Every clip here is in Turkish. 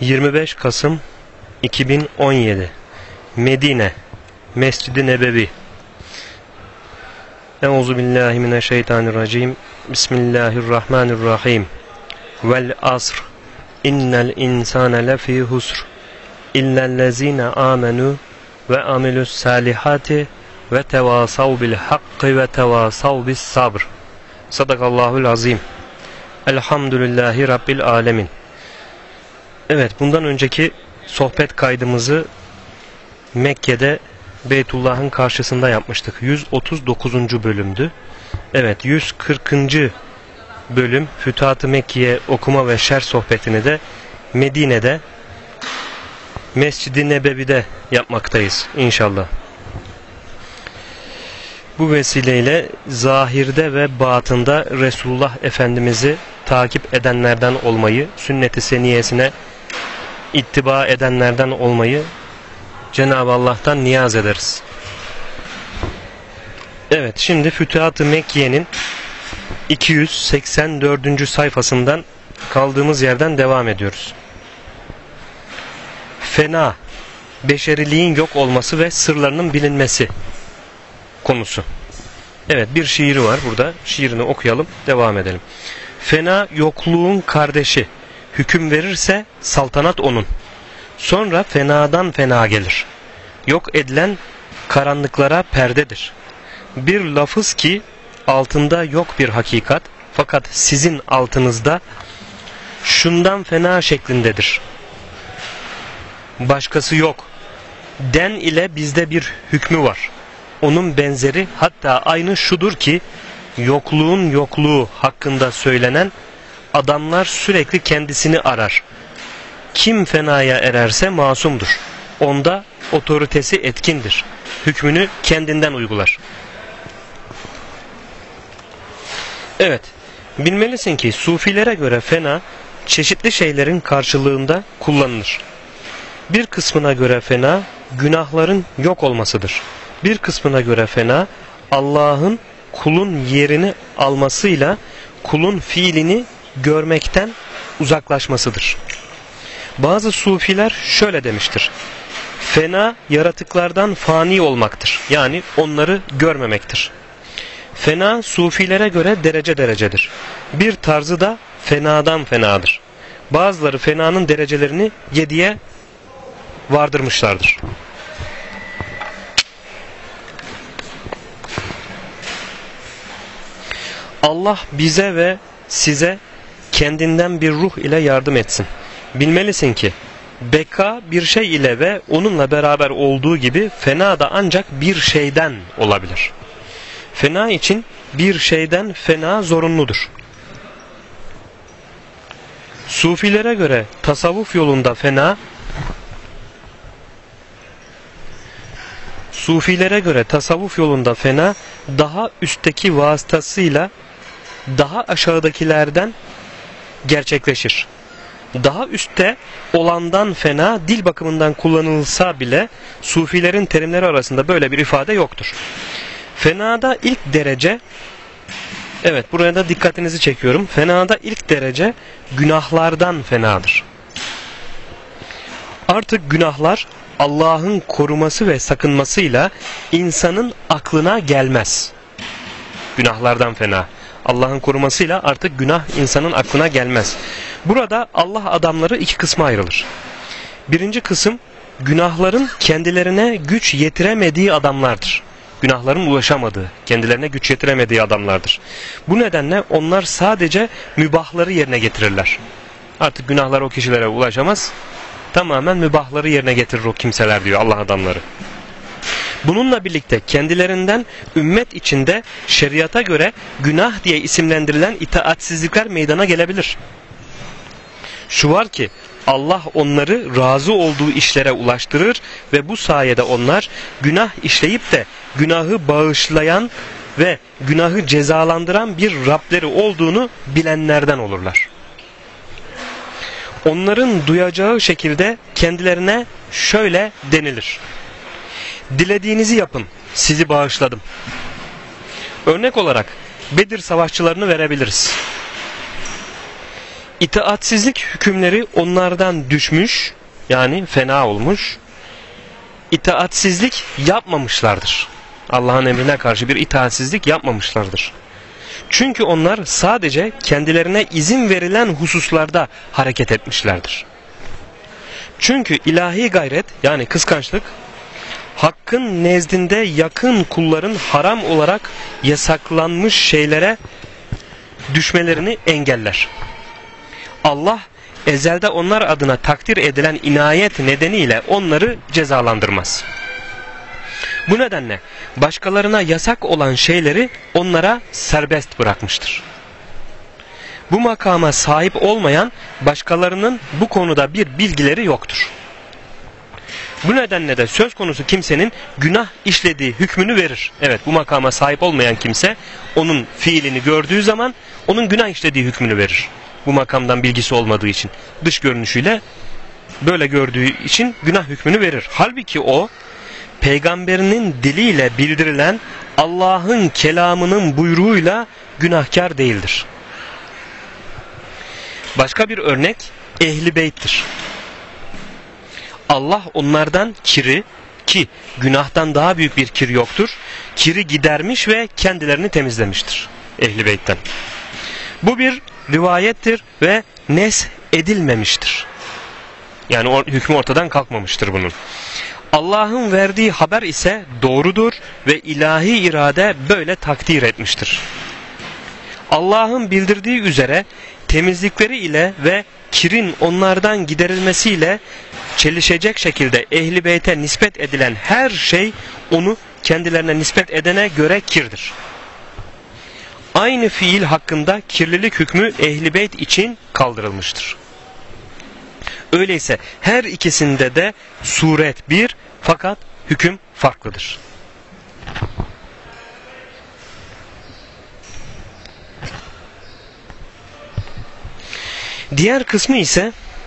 25 Kasım 2017 Medine Mescid-i Nebevi. Euzubillahimineşşeytanirracim. Bismillahirrahmanirrahim. Vel asr. İnnel insane lefî husr. İllellezîne âmenû ve amilus salihati ve tevasav bil hakkı ve tevasav bis sabr. Sadakallahul azim. Elhamdülillahi Rabbil alemin. Evet, bundan önceki sohbet kaydımızı Mekke'de Beytullah'ın karşısında yapmıştık. 139. bölümdü. Evet, 140. bölüm Fütuhat-ı Mekke'ye okuma ve şerh sohbetini de Medine'de Mescid-i Nebevi'de yapmaktayız inşallah. Bu vesileyle zahirde ve batında Resulullah Efendimiz'i takip edenlerden olmayı, sünnet-i seniyesine ittiba edenlerden olmayı Cenab-ı Allah'tan niyaz ederiz. Evet, şimdi Fütuhat-ı Mekke'nin 284. sayfasından kaldığımız yerden devam ediyoruz. Fena, beşeriliğin yok olması ve sırlarının bilinmesi konusu. Evet, bir şiiri var burada. Şiirini okuyalım, devam edelim. Fena yokluğun kardeşi, hüküm verirse saltanat onun. Sonra fenadan fena gelir. Yok edilen karanlıklara perdedir. Bir lafız ki altında yok bir hakikat, fakat sizin altınızda şundan fena şeklindedir. Başkası yok. Den ile bizde bir hükmü var. Onun benzeri, hatta aynı şudur ki yokluğun yokluğu hakkında söylenen adamlar sürekli kendisini arar. Kim fenaya ererse masumdur. Onda otoritesi etkindir. Hükmünü kendinden uygular. Evet, bilmelisin ki sufilere göre fena çeşitli şeylerin karşılığında kullanılır. Bir kısmına göre fena günahların yok olmasıdır. Bir kısmına göre fena Allah'ın kulun yerini almasıyla kulun fiilini görmekten uzaklaşmasıdır. Bazı sufiler şöyle demiştir: fena yaratıklardan fani olmaktır. Yani onları görmemektir. Fena sufilere göre derece derecedir. Bir tarzı da fenadan fenadır. Bazıları fenanın derecelerini 7'ye vardırmışlardır. Allah bize ve size kendinden bir ruh ile yardım etsin. Bilmelisin ki beka bir şey ile ve onunla beraber olduğu gibi fena da ancak bir şeyden olabilir. Fena için bir şeyden fena zorunludur. Sufilere göre tasavvuf yolunda fena, daha üstteki vasıtasıyla daha aşağıdakilerden gerçekleşir. Daha üstte olandan fena dil bakımından kullanılsa bile sufilerin terimleri arasında böyle bir ifade yoktur. Fenada ilk derece, evet buraya da dikkatinizi çekiyorum. Fenada ilk derece günahlardan fenadır. Artık günahlar Allah'ın koruması ve sakınmasıyla insanın aklına gelmez. Günahlardan fena. Allah'ın korumasıyla artık günah insanın aklına gelmez. Burada Allah adamları iki kısma ayrılır. Birinci kısım günahların kendilerine güç yetiremediği adamlardır. Günahların ulaşamadığı, kendilerine güç yetiremediği adamlardır. Bu nedenle onlar sadece mübahları yerine getirirler. Artık günahlar o kişilere ulaşamaz. Tamamen mübahları yerine getirir o kimseler diyor Allah adamları. Bununla birlikte kendilerinden ümmet içinde şeriata göre günah diye isimlendirilen itaatsizlikler meydana gelebilir. Şu var ki Allah onları razı olduğu işlere ulaştırır ve bu sayede onlar günah işleyip de günahı bağışlayan ve günahı cezalandıran bir Rableri olduğunu bilenlerden olurlar. Onların duyacağı şekilde kendilerine şöyle denilir: dilediğinizi yapın, sizi bağışladım. Örnek olarak Bedir savaşçılarını verebiliriz. İtaatsizlik hükümleri onlardan düşmüş, yani fena olmuş. İtaatsizlik yapmamışlardır. Allah'ın emrine karşı bir itaatsizlik yapmamışlardır. Çünkü onlar sadece kendilerine izin verilen hususlarda hareket etmişlerdir. Çünkü ilahi gayret, yani kıskançlık, Hakk'ın nezdinde yakın kulların haram olarak yasaklanmış şeylere düşmelerini engeller. Allah ezelde onlar adına takdir edilen inayet nedeniyle onları cezalandırmaz. Bu nedenle başkalarına yasak olan şeyleri onlara serbest bırakmıştır. Bu makama sahip olmayan başkalarının bu konuda bir bilgileri yoktur. Bu nedenle de söz konusu kimsenin günah işlediği hükmünü verir. Evet, bu makama sahip olmayan kimse onun fiilini gördüğü zaman onun günah işlediği hükmünü verir. Bu makamdan bilgisi olmadığı için, dış görünüşüyle böyle gördüğü için günah hükmünü verir. Halbuki o, peygamberinin diliyle bildirilen Allah'ın kelamının buyruğuyla günahkar değildir. Başka bir örnek Ehl-i Beyt'tir. Allah onlardan kiri, ki günahtan daha büyük bir kir yoktur, kiri gidermiş ve kendilerini temizlemiştir Ehl-i Beyt'ten. Bu bir rivayettir ve nes edilmemiştir. Yani hükmü ortadan kalkmamıştır bunun. Allah'ın verdiği haber ise doğrudur ve ilahi irade böyle takdir etmiştir. Allah'ın bildirdiği üzere temizlikleri ile ve kirin onlardan giderilmesiyle çelişecek şekilde Ehl-i Beyt'e nispet edilen her şey onu kendilerine nispet edene göre kirdir. Aynı fiil hakkında kirlilik hükmü Ehl-i Beyt için kaldırılmıştır. Öyleyse her ikisinde de suret bir, fakat hüküm farklıdır. Diğer kısmı ise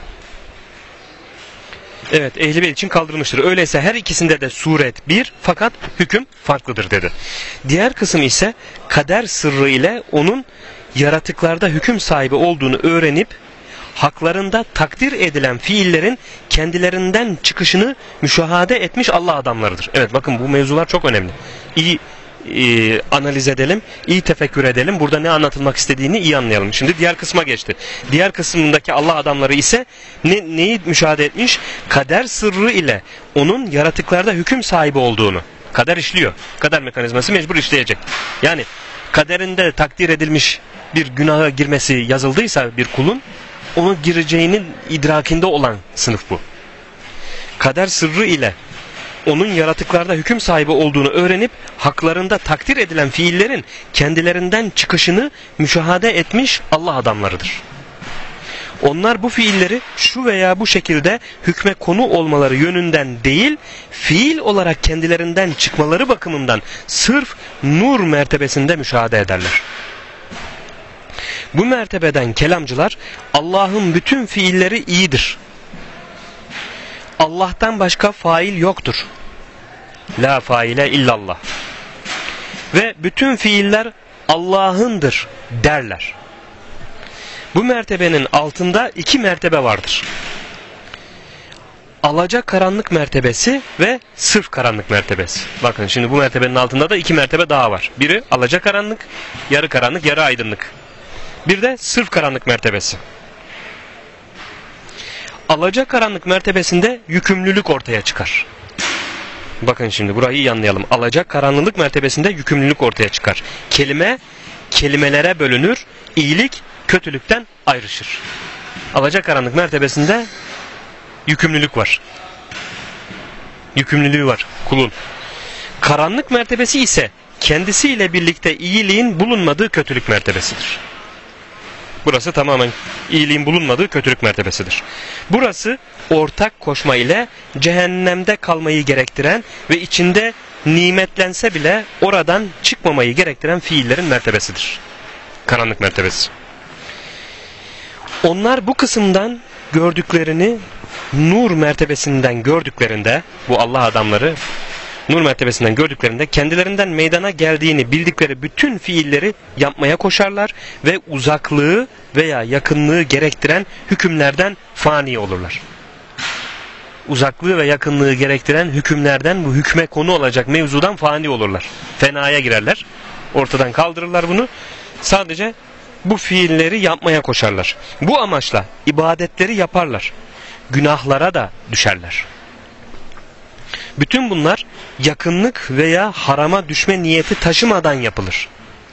evet, Ehl-i Beyt için kaldırılmıştır. Öyleyse her ikisinde de suret bir, fakat hüküm farklıdır dedi. Diğer kısım ise kader sırrı ile onun yaratıklarda hüküm sahibi olduğunu öğrenip haklarında takdir edilen fiillerin kendilerinden çıkışını müşahede etmiş Allah adamlarıdır. Evet, bakın bu mevzular çok önemli. İyi analiz edelim, iyi tefekkür edelim. Burada ne anlatılmak istediğini iyi anlayalım. Şimdi diğer kısma geçti. Diğer kısmındaki Allah adamları ise neyi müşahede etmiş? Kader sırrı ile onun yaratıklarda hüküm sahibi olduğunu. Kader işliyor. Kader mekanizması mecbur işleyecek. Yani kaderinde takdir edilmiş bir günaha girmesi yazıldıysa bir kulun, onu gireceğinin idrakinde olan sınıf bu. Kader sırrı ile onun yaratıklarda hüküm sahibi olduğunu öğrenip haklarında takdir edilen fiillerin kendilerinden çıkışını müşahede etmiş Allah adamlarıdır. Onlar bu fiilleri şu veya bu şekilde hükme konu olmaları yönünden değil, fiil olarak kendilerinden çıkmaları bakımından sırf nur mertebesinde müşahede ederler. Bu mertebeden kelamcılar Allah'ın bütün fiilleri iyidir, Allah'tan başka fail yoktur, la faile illallah, ve bütün fiiller Allah'ındır derler. Bu mertebenin altında iki mertebe vardır. Alacakaranlık mertebesi ve sırf karanlık mertebesi. Bakın şimdi bu mertebenin altında da iki mertebe daha var. Biri alacakaranlık, yarı karanlık, yarı aydınlık. Bir de sırf karanlık mertebesi. Alacakaranlık mertebesinde yükümlülük ortaya çıkar. Bakın şimdi burayı iyi anlayalım. Alacakaranlılık mertebesinde yükümlülük ortaya çıkar. Kelime kelimelere bölünür, iyilik kötülükten ayrışır. Alacakaranlık mertebesinde yükümlülük var. Yükümlülüğü var kulun. Karanlık mertebesi ise kendisiyle birlikte iyiliğin bulunmadığı kötülük mertebesidir. Burası tamamen iyiliğin bulunmadığı kötülük mertebesidir. Burası ortak koşma ile cehennemde kalmayı gerektiren ve içinde nimetlense bile oradan çıkmamayı gerektiren fiillerin mertebesidir. Karanlık mertebesi. Onlar bu kısımdan gördüklerini nur mertebesinden gördüklerinde, bu Allah adamları nur mertebesinden gördüklerinde kendilerinden meydana geldiğini bildikleri bütün fiilleri yapmaya koşarlar ve uzaklığı veya yakınlığı gerektiren hükümlerden fani olurlar. Uzaklığı ve yakınlığı gerektiren hükümlerden, bu hükme konu olacak mevzudan fani olurlar. Fenaya girerler. Ortadan kaldırırlar bunu. Sadece bu fiilleri yapmaya koşarlar. Bu amaçla ibadetleri yaparlar. Günahlara da düşerler. Bütün bunlar yakınlık veya harama düşme niyeti taşımadan yapılır.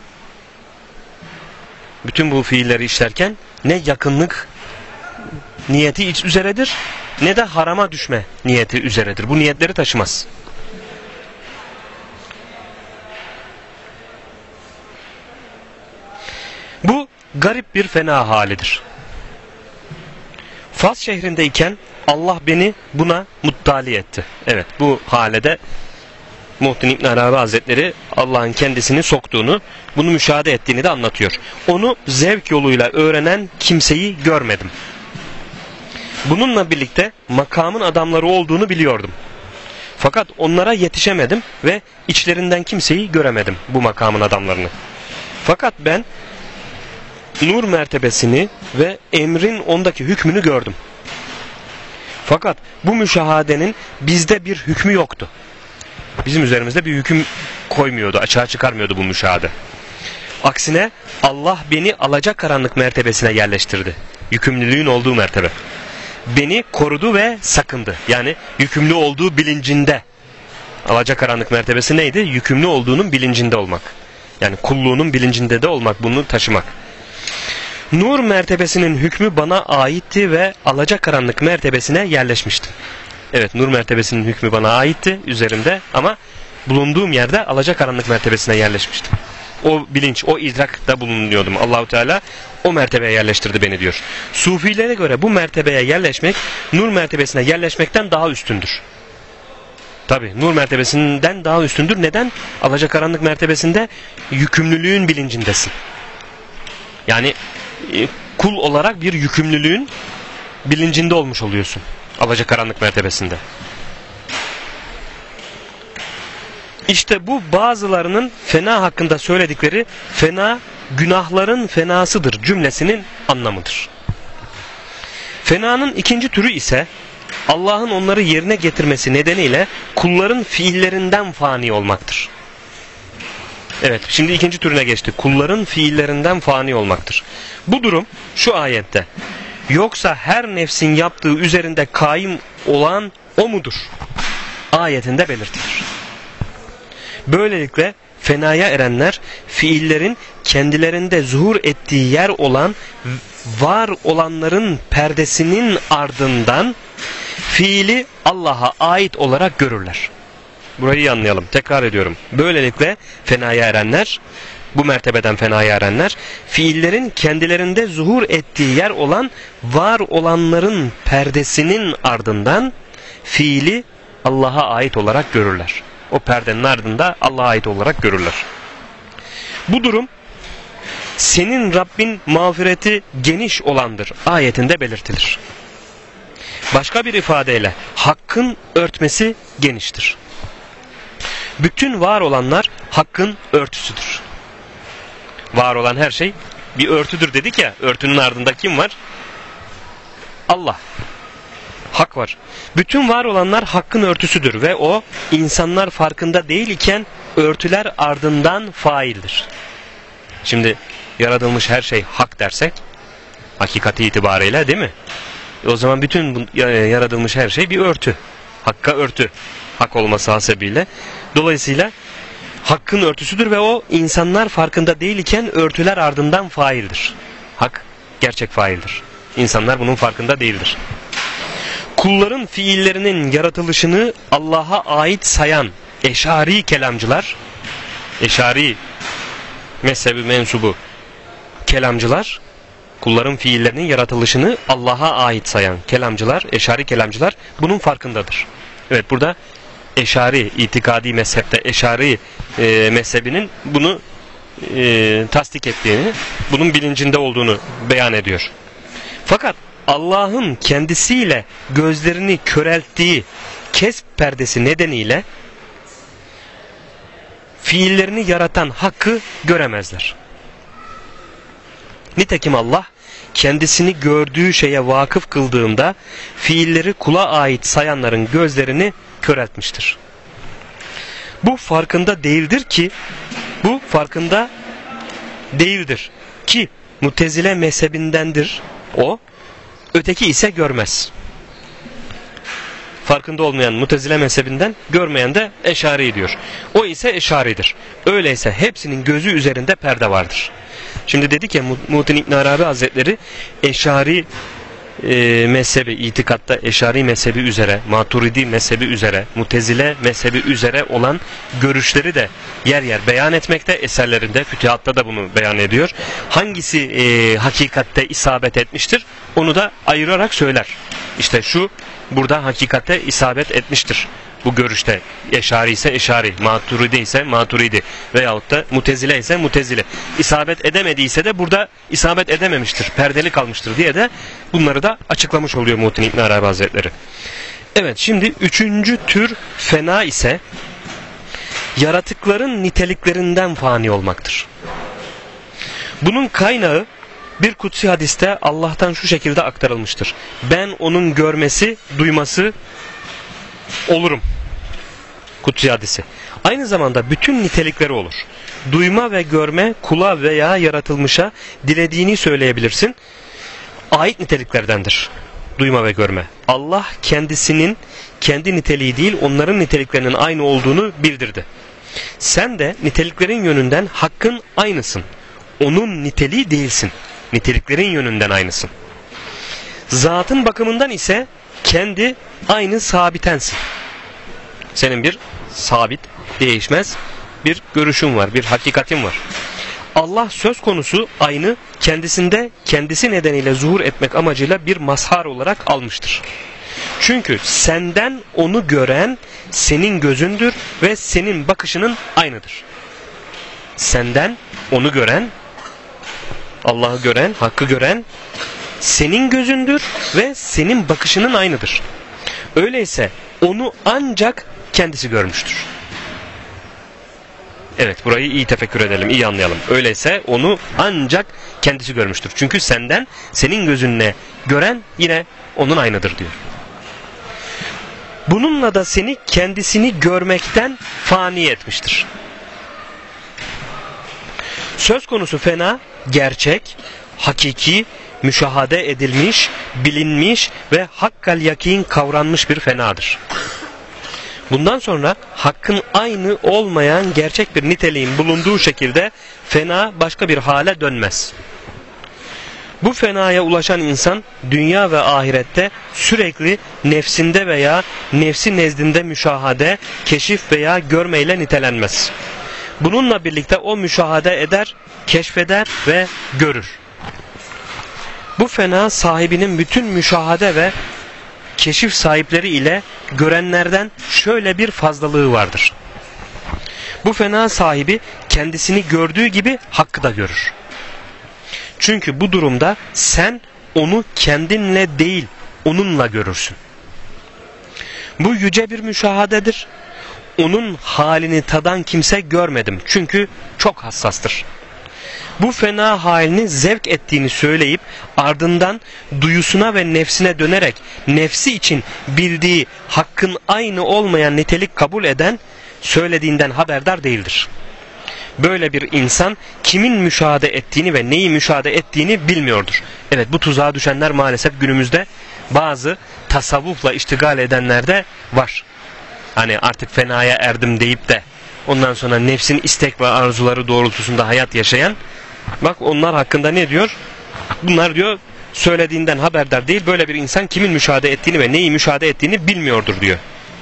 Bütün bu fiilleri işlerken ne yakınlık niyeti üzeredir ne de harama düşme niyeti üzeredir. Bu niyetleri taşımaz. Bu garip bir fena halidir. Fas şehrindeyken Allah beni buna muttali etti. Evet, bu halede Muhittin İbn Arabi Hazretleri Allah'ın kendisini soktuğunu, bunu müşahede ettiğini de anlatıyor. Onu zevk yoluyla öğrenen kimseyi görmedim. Bununla birlikte makamın adamları olduğunu biliyordum. Fakat onlara yetişemedim ve içlerinden kimseyi göremedim, bu makamın adamlarını. Fakat ben nur mertebesini ve emrin ondaki hükmünü gördüm. Fakat bu müşahadenin bizde bir hükmü yoktu. Bizim üzerimizde bir hüküm koymuyordu, açığa çıkarmıyordu bu müşahede. Aksine Allah beni alacakaranlık mertebesine yerleştirdi. Yükümlülüğün olduğu mertebe. Beni korudu ve sakındı. Yani yükümlü olduğu bilincinde. Alacakaranlık mertebesi neydi? Yükümlü olduğunun bilincinde olmak. Yani kulluğunun bilincinde de olmak, bunu taşımak. Nur mertebesinin hükmü bana aitti ve alacakaranlık mertebesine yerleşmiştim. Evet, nur mertebesinin hükmü bana aitti üzerimde ama bulunduğum yerde alacakaranlık mertebesine yerleşmiştim. O bilinç, o idrakta bulunuyordum. Allahu Teala o mertebeye yerleştirdi beni diyor. Sufilere göre bu mertebeye yerleşmek, nur mertebesine yerleşmekten daha üstündür. Tabi nur mertebesinden daha üstündür. Neden? Alacakaranlık mertebesinde yükümlülüğün bilincindesin. Yani kul olarak bir yükümlülüğün bilincinde olmuş oluyorsun. Alacakaranlık mertebesinde. İşte bu bazılarının fena hakkında söyledikleri fena günahların fenasıdır cümlesinin anlamıdır. Fenanın ikinci türü ise Allah'ın onları yerine getirmesi nedeniyle kulların fiillerinden fani olmaktır. Evet, şimdi ikinci türüne geçtik. Kulların fiillerinden fani olmaktır. Bu durum şu ayette: yoksa her nefsin yaptığı üzerinde kaim olan o mudur ayetinde belirtilir. Böylelikle fenaya erenler fiillerin kendilerinde zuhur ettiği yer olan var olanların perdesinin ardından fiili Allah'a ait olarak görürler. Burayı iyi anlayalım. Tekrar ediyorum. Böylelikle fenaya erenler, bu mertebeden fenaya erenler, fiillerin kendilerinde zuhur ettiği yer olan var olanların perdesinin ardından fiili Allah'a ait olarak görürler. O perdenin ardında Allah'a ait olarak görürler. Bu durum senin Rabbin mağfireti geniş olandır ayetinde belirtilir. Başka bir ifadeyle hakkın örtmesi geniştir. Bütün var olanlar hakkın örtüsüdür. Var olan her şey bir örtüdür dedik ya, örtünün ardında kim var? Allah. Hak var. Bütün var olanlar hakkın örtüsüdür ve o insanlar farkında değil iken örtüler ardından faildir. Şimdi yaratılmış her şey hak dersek hakikati itibariyle, değil mi? O zaman bütün bu yaratılmış her şey bir örtü. Hakka örtü. Hak olması hasebiyle. Dolayısıyla hakkın örtüsüdür ve o insanlar farkında değil iken örtüler ardından faildir. Hak gerçek faildir. İnsanlar bunun farkında değildir. Kulların fiillerinin yaratılışını Allah'a ait sayan Eşari kelamcılar, Eşari mezhebi mensubu kelamcılar, kulların fiillerinin yaratılışını Allah'a ait sayan kelamcılar, Eşari kelamcılar bunun farkındadır. Evet, burada Eşari itikadi mezhepte Eşari mezhebinin bunu tasdik ettiğini, bunun bilincinde olduğunu beyan ediyor. Fakat Allah'ın kendisiyle gözlerini körelttiği kesb perdesi nedeniyle fiillerini yaratan hakkı göremezler. Nitekim Allah kendisini gördüğü şeye vakıf kıldığında fiilleri kula ait sayanların gözlerini köreltmiştir. Bu farkında değildir ki Mutezile mezhebindendir o, öteki ise görmez. Farkında olmayan Mutezile mezhebinden, görmeyen de Eşari diyor. O ise Eşaridir. Öyleyse hepsinin gözü üzerinde perde vardır. Şimdi dedik ya, Muhittin İbn Arabi Hazretleri Eşari mezhebi, itikatta Eşari mezhebi üzere, Maturidi mezhebi üzere, Mutezile mezhebi üzere olan görüşleri de yer yer beyan etmekte, eserlerinde, fütühatta da bunu beyan ediyor. Hangisi hakikatte isabet etmiştir, onu da ayırarak söyler. İşte şu burada hakikatte isabet etmiştir bu görüşte. Eşari ise Eşari, Maturidi ise Maturidi veyahut da Mutezile ise Mutezile. İsabet edemediyse de burada isabet edememiştir, perdeli kalmıştır diye de bunları da açıklamış oluyor Muhittin İbn Arabi Hazretleri. Evet, şimdi üçüncü tür fena ise yaratıkların niteliklerinden fani olmaktır. Bunun kaynağı bir kutsi hadiste Allah'tan şu şekilde aktarılmıştır: ben onun görmesi, duyması olurum. Kutsi hadisi. Aynı zamanda bütün nitelikleri olur. Duyma ve görme kula veya yaratılmışa dilediğini söyleyebilirsin. Ait niteliklerdendir duyma ve görme. Allah kendisinin kendi niteliği değil, onların niteliklerinin aynı olduğunu bildirdi. Sen de niteliklerin yönünden hakkın aynısın. Onun niteliği değilsin. Niteliklerin yönünden aynısın. Zatın bakımından ise kendi aynı sabitensin. Senin bir sabit, değişmez bir görüşün var, bir hakikatin var. Allah söz konusu aynı kendisinde kendisi nedeniyle zuhur etmek amacıyla bir mazhar olarak almıştır. Çünkü senden onu gören senin gözündür ve senin bakışının aynıdır. Senden onu gören, Allah'ı gören, hakkı gören senin gözündür ve senin bakışının aynıdır. Öyleyse onu ancak kendisi görmüştür. Evet, burayı iyi tefekkür edelim, iyi anlayalım. Öyleyse onu ancak kendisi görmüştür. Çünkü senden, senin gözünle gören yine onun aynıdır diyor. Bununla da seni kendisini görmekten fani etmiştir. Söz konusu fena, gerçek, hakiki, müşahede edilmiş, bilinmiş ve hakkal yakin kavranmış bir fenadır. Bundan sonra hakkın aynı olmayan gerçek bir niteliğin bulunduğu şekilde fena başka bir hale dönmez. Bu fenaya ulaşan insan dünya ve ahirette sürekli nefsinde veya nefsi nezdinde müşahade, keşif veya görmeyle nitelenmez. Bununla birlikte o müşahade eder, keşfeder ve görür. Bu fena sahibinin bütün müşahade ve keşif sahipleri ile görenlerden şöyle bir fazlalığı vardır. Bu fena sahibi kendisini gördüğü gibi hakkı da görür. Çünkü bu durumda sen onu kendinle değil, onunla görürsün. Bu yüce bir müşahadedir. Onun halini tadan kimse görmedim. Çünkü çok hassastır. Bu fena halini zevk ettiğini söyleyip ardından duyusuna ve nefsine dönerek nefsi için bildiği hakkın aynı olmayan nitelik kabul eden söylediğinden haberdar değildir. Böyle bir insan kimin müşahede ettiğini ve neyi müşahede ettiğini bilmiyordur. Evet, bu tuzağa düşenler maalesef günümüzde bazı tasavvufla iştigal edenler de var. Hani artık fenaya erdim deyip de ondan sonra nefsin istek ve arzuları doğrultusunda hayat yaşayan, bak onlar hakkında ne diyor? Bunlar diyor söylediğinden haberdar değil, böyle bir insan kimin müşahede ettiğini ve neyi müşahede ettiğini bilmiyordur diyor.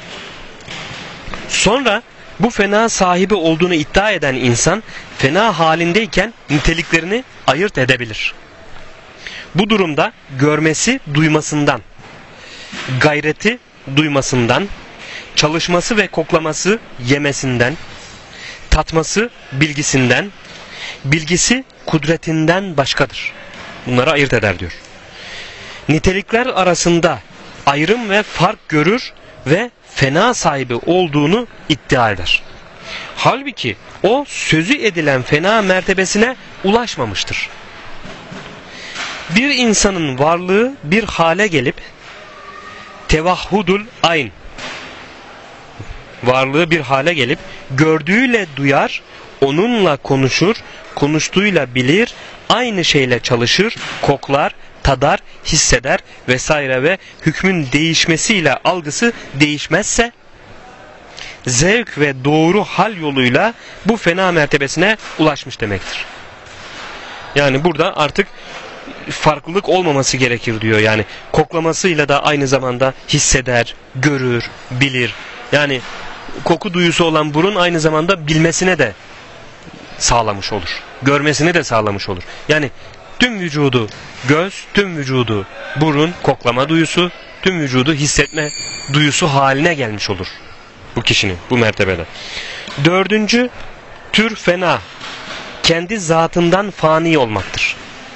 Sonra bu fena sahibi olduğunu iddia eden insan fena halindeyken niteliklerini ayırt edebilir. Bu durumda görmesi duymasından, gayreti duymasından, çalışması ve koklaması yemesinden, tatması bilgisinden, bilgisi kudretinden başkadır. Bunları ayırt eder diyor. Nitelikler arasında ayrım ve fark görür ve fena sahibi olduğunu iddia eder. Halbuki o sözü edilen fena mertebesine ulaşmamıştır. Bir insanın varlığı bir hale gelip tevahhudul ayn, varlığı bir hale gelip gördüğüyle duyar, onunla konuşur, konuştuğuyla bilir, aynı şeyle çalışır, koklar, tadar, hisseder vesaire ve hükmün değişmesiyle algısı değişmezse zevk ve doğru hal yoluyla bu fena mertebesine ulaşmış demektir. Yani burada artık farklılık olmaması gerekir diyor. Yani koklamasıyla da aynı zamanda hisseder, görür, bilir. Yani koku duyusu olan burun aynı zamanda bilmesine de sağlamış olur. Görmesini de sağlamış olur. Yani tüm vücudu göz, tüm vücudu burun, koklama duyusu, tüm vücudu hissetme duyusu haline gelmiş olur bu kişinin bu mertebede. Dördüncü tür fena, kendi zatından fani olmaktır.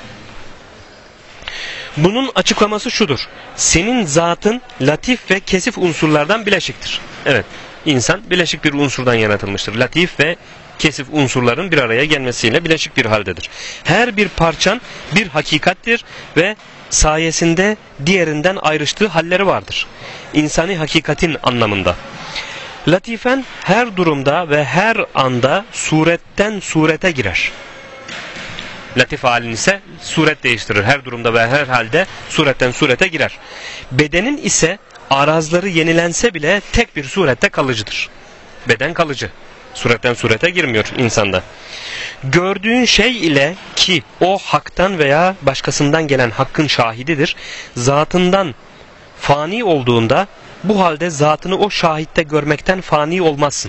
Bunun açıklaması şudur: senin zatın latif ve kesif unsurlardan bileşiktir. Evet, insan bileşik bir unsurdan yaratılmıştır. Latif ve kesif unsurların bir araya gelmesiyle bileşik bir haldedir. Her bir parçan bir hakikattir ve sayesinde diğerinden ayrıştığı halleri vardır. İnsani hakikatin anlamında. Latifen her durumda ve her anda suretten surete girer. Latif halin ise suret değiştirir. Her durumda ve her halde suretten surete girer. Bedenin ise arazları yenilense bile tek bir surette kalıcıdır. Beden kalıcı. Suretten surete girmiyor insanda. Gördüğün şey ile, ki o haktan veya başkasından gelen hakkın şahididir, zatından fani olduğunda bu halde zatını o şahitte görmekten fani olmazsın.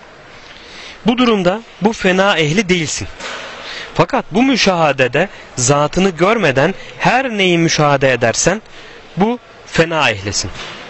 Bu durumda bu fena ehli değilsin. Fakat bu müşahadede zatını görmeden her neyi müşahede edersen bu fena ehlisin.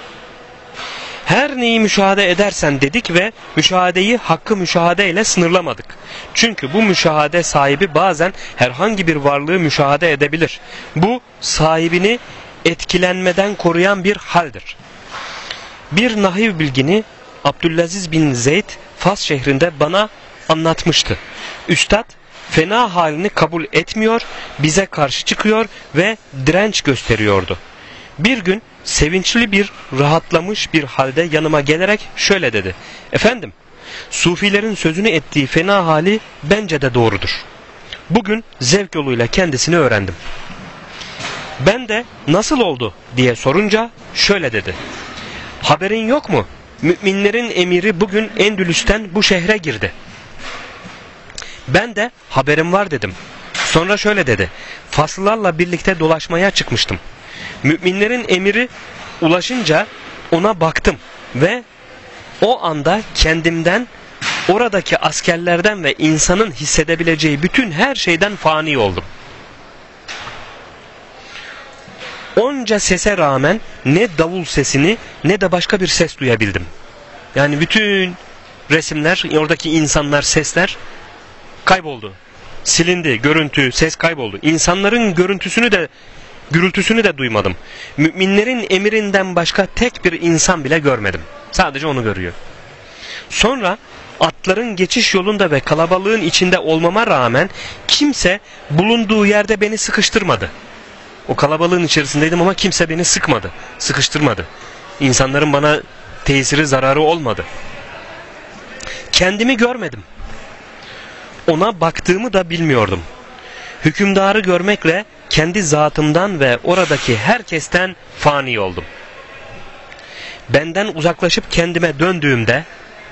Her neyi müşahede edersen dedik ve müşahadeyi hakkı müşahede ile sınırlamadık. Çünkü bu müşahede sahibi bazen herhangi bir varlığı müşahede edebilir. Bu sahibini etkilenmeden koruyan bir haldir. Bir nahiv bilgini Abdülaziz bin Zeyd Fas şehrinde bana anlatmıştı. Üstad fena halini kabul etmiyor, bize karşı çıkıyor ve direnç gösteriyordu. Bir gün sevinçli bir, rahatlamış bir halde yanıma gelerek şöyle dedi: efendim, sufilerin sözünü ettiği fena hali bence de doğrudur. Bugün zevk yoluyla kendisini öğrendim. Ben de nasıl oldu diye sorunca şöyle dedi: haberin yok mu? Müminlerin emiri bugün Endülüs'ten bu şehre girdi. Ben de haberim var dedim. Sonra şöyle dedi: Faslılarla birlikte dolaşmaya çıkmıştım. Müminlerin emiri ulaşınca ona baktım ve o anda kendimden, oradaki askerlerden ve insanın hissedebileceği bütün her şeyden fani oldum. Onca sese rağmen ne davul sesini ne de başka bir ses duyabildim. Yani bütün resimler, oradaki insanlar, sesler kayboldu. Silindi, görüntü, ses kayboldu. İnsanların görüntüsünü de, gürültüsünü de duymadım. Müminlerin emirinden başka tek bir insan bile görmedim. Sadece onu görüyor. Sonra atların geçiş yolunda ve kalabalığın içinde olmama rağmen kimse bulunduğu yerde beni sıkıştırmadı. O kalabalığın içerisindeydim ama kimse beni sıkmadı, sıkıştırmadı. İnsanların bana tesiri, zararı olmadı. Kendimi görmedim. Ona baktığımı da bilmiyordum. Hükümdarı görmekle kendi zatımdan ve oradaki herkesten fani oldum. Benden uzaklaşıp kendime döndüğümde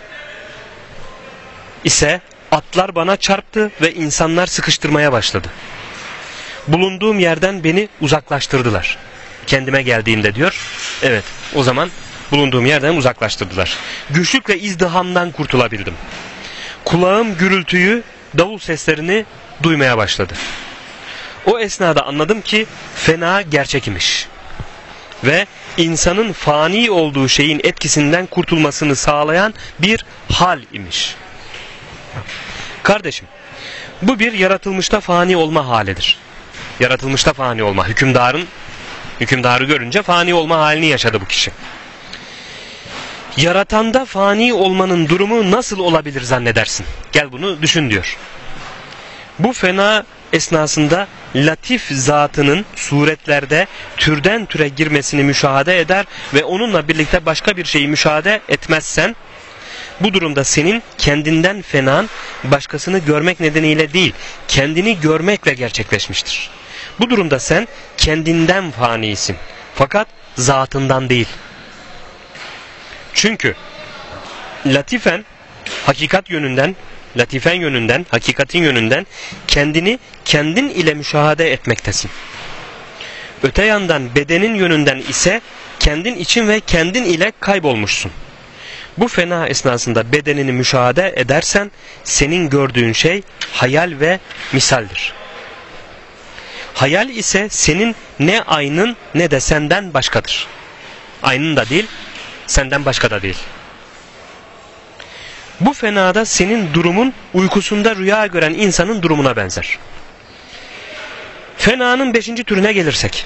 ise atlar bana çarptı ve insanlar sıkıştırmaya başladı. Bulunduğum yerden beni uzaklaştırdılar. Kendime geldiğimde diyor, evet, o zaman bulunduğum yerden uzaklaştırdılar. Güçlükle izdihamdan kurtulabildim. Kulağım gürültüyü, davul seslerini duymaya başladı. O esnada anladım ki fena gerçek imiş. Ve insanın fani olduğu şeyin etkisinden kurtulmasını sağlayan bir hal imiş. Kardeşim, bu bir yaratılmışta fani olma halidir. Yaratılmışta fani olma. Hükümdarı görünce fani olma halini yaşadı bu kişi. Yaratanda fani olmanın durumu nasıl olabilir zannedersin? Gel bunu düşün diyor. Bu fena esnasında latif zatının suretlerde türden türe girmesini müşahede eder ve onunla birlikte başka bir şeyi müşahede etmezsen, bu durumda senin kendinden fenan başkasını görmek nedeniyle değil, kendini görmekle gerçekleşmiştir. Bu durumda sen kendinden fanisin, fakat zatından değil. Çünkü latifen hakikatin yönünden kendini kendin ile müşahede etmektesin. Öte yandan bedenin yönünden ise kendin için ve kendin ile kaybolmuşsun. Bu fena esnasında bedenini müşahede edersen senin gördüğün şey hayal ve misaldir. Hayal ise senin ne aynın ne de senden başkadır. Aynın da değil, senden başka da değil. Bu fenada senin durumun uykusunda rüya gören insanın durumuna benzer. Fenanın 5. türüne gelirsek,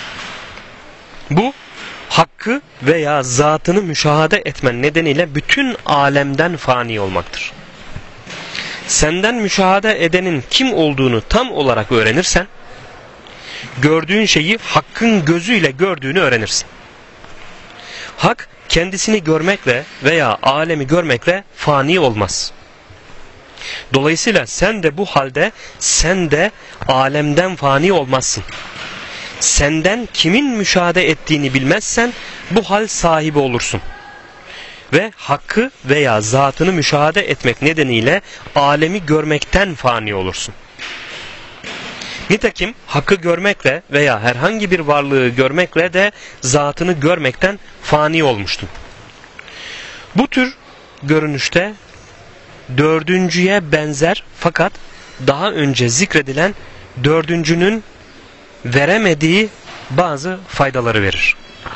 bu hakkı veya zatını müşahede etmen nedeniyle bütün alemden fani olmaktır. Senden müşahede edenin kim olduğunu tam olarak öğrenirsen, gördüğün şeyi hakkın gözüyle gördüğünü öğrenirsin. Hak kendisini görmekle veya alemi görmekle fani olmaz. Dolayısıyla sen de bu halde sen de alemden fani olmazsın. Senden kimin müşahede ettiğini bilmezsen bu hal sahibi olursun. Ve hakkı veya zatını müşahede etmek nedeniyle alemi görmekten fani olursun. Nitekim hakkı görmekle veya herhangi bir varlığı görmekle de zatını görmekten fani olmuştun. Bu tür görünüşte dördüncüye benzer fakat daha önce zikredilen dördüncünün veremediği bazı faydaları verir.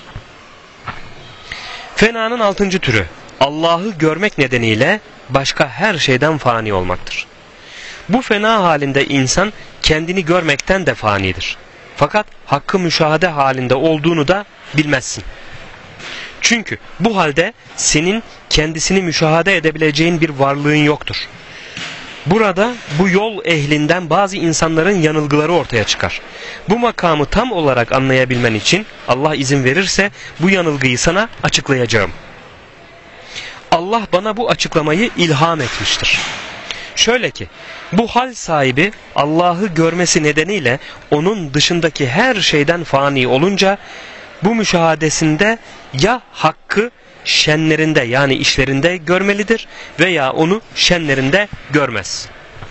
Fenanın 6. türü Allah'ı görmek nedeniyle başka her şeyden fani olmaktır. Bu fena halinde insan kendini görmekten de fanidir. Fakat hakkı müşahede halinde olduğunu da bilmezsin. Çünkü bu halde senin kendisini müşahede edebileceğin bir varlığın yoktur. Burada bu yol ehlinden bazı insanların yanılgıları ortaya çıkar. Bu makamı tam olarak anlayabilmen için Allah izin verirse bu yanılgıyı sana açıklayacağım. Allah bana bu açıklamayı ilham etmiştir. Şöyle ki, bu hal sahibi Allah'ı görmesi nedeniyle onun dışındaki her şeyden fani olunca bu müşahadesinde ya hakkı şenlerinde yani işlerinde görmelidir veya onu şenlerinde görmez.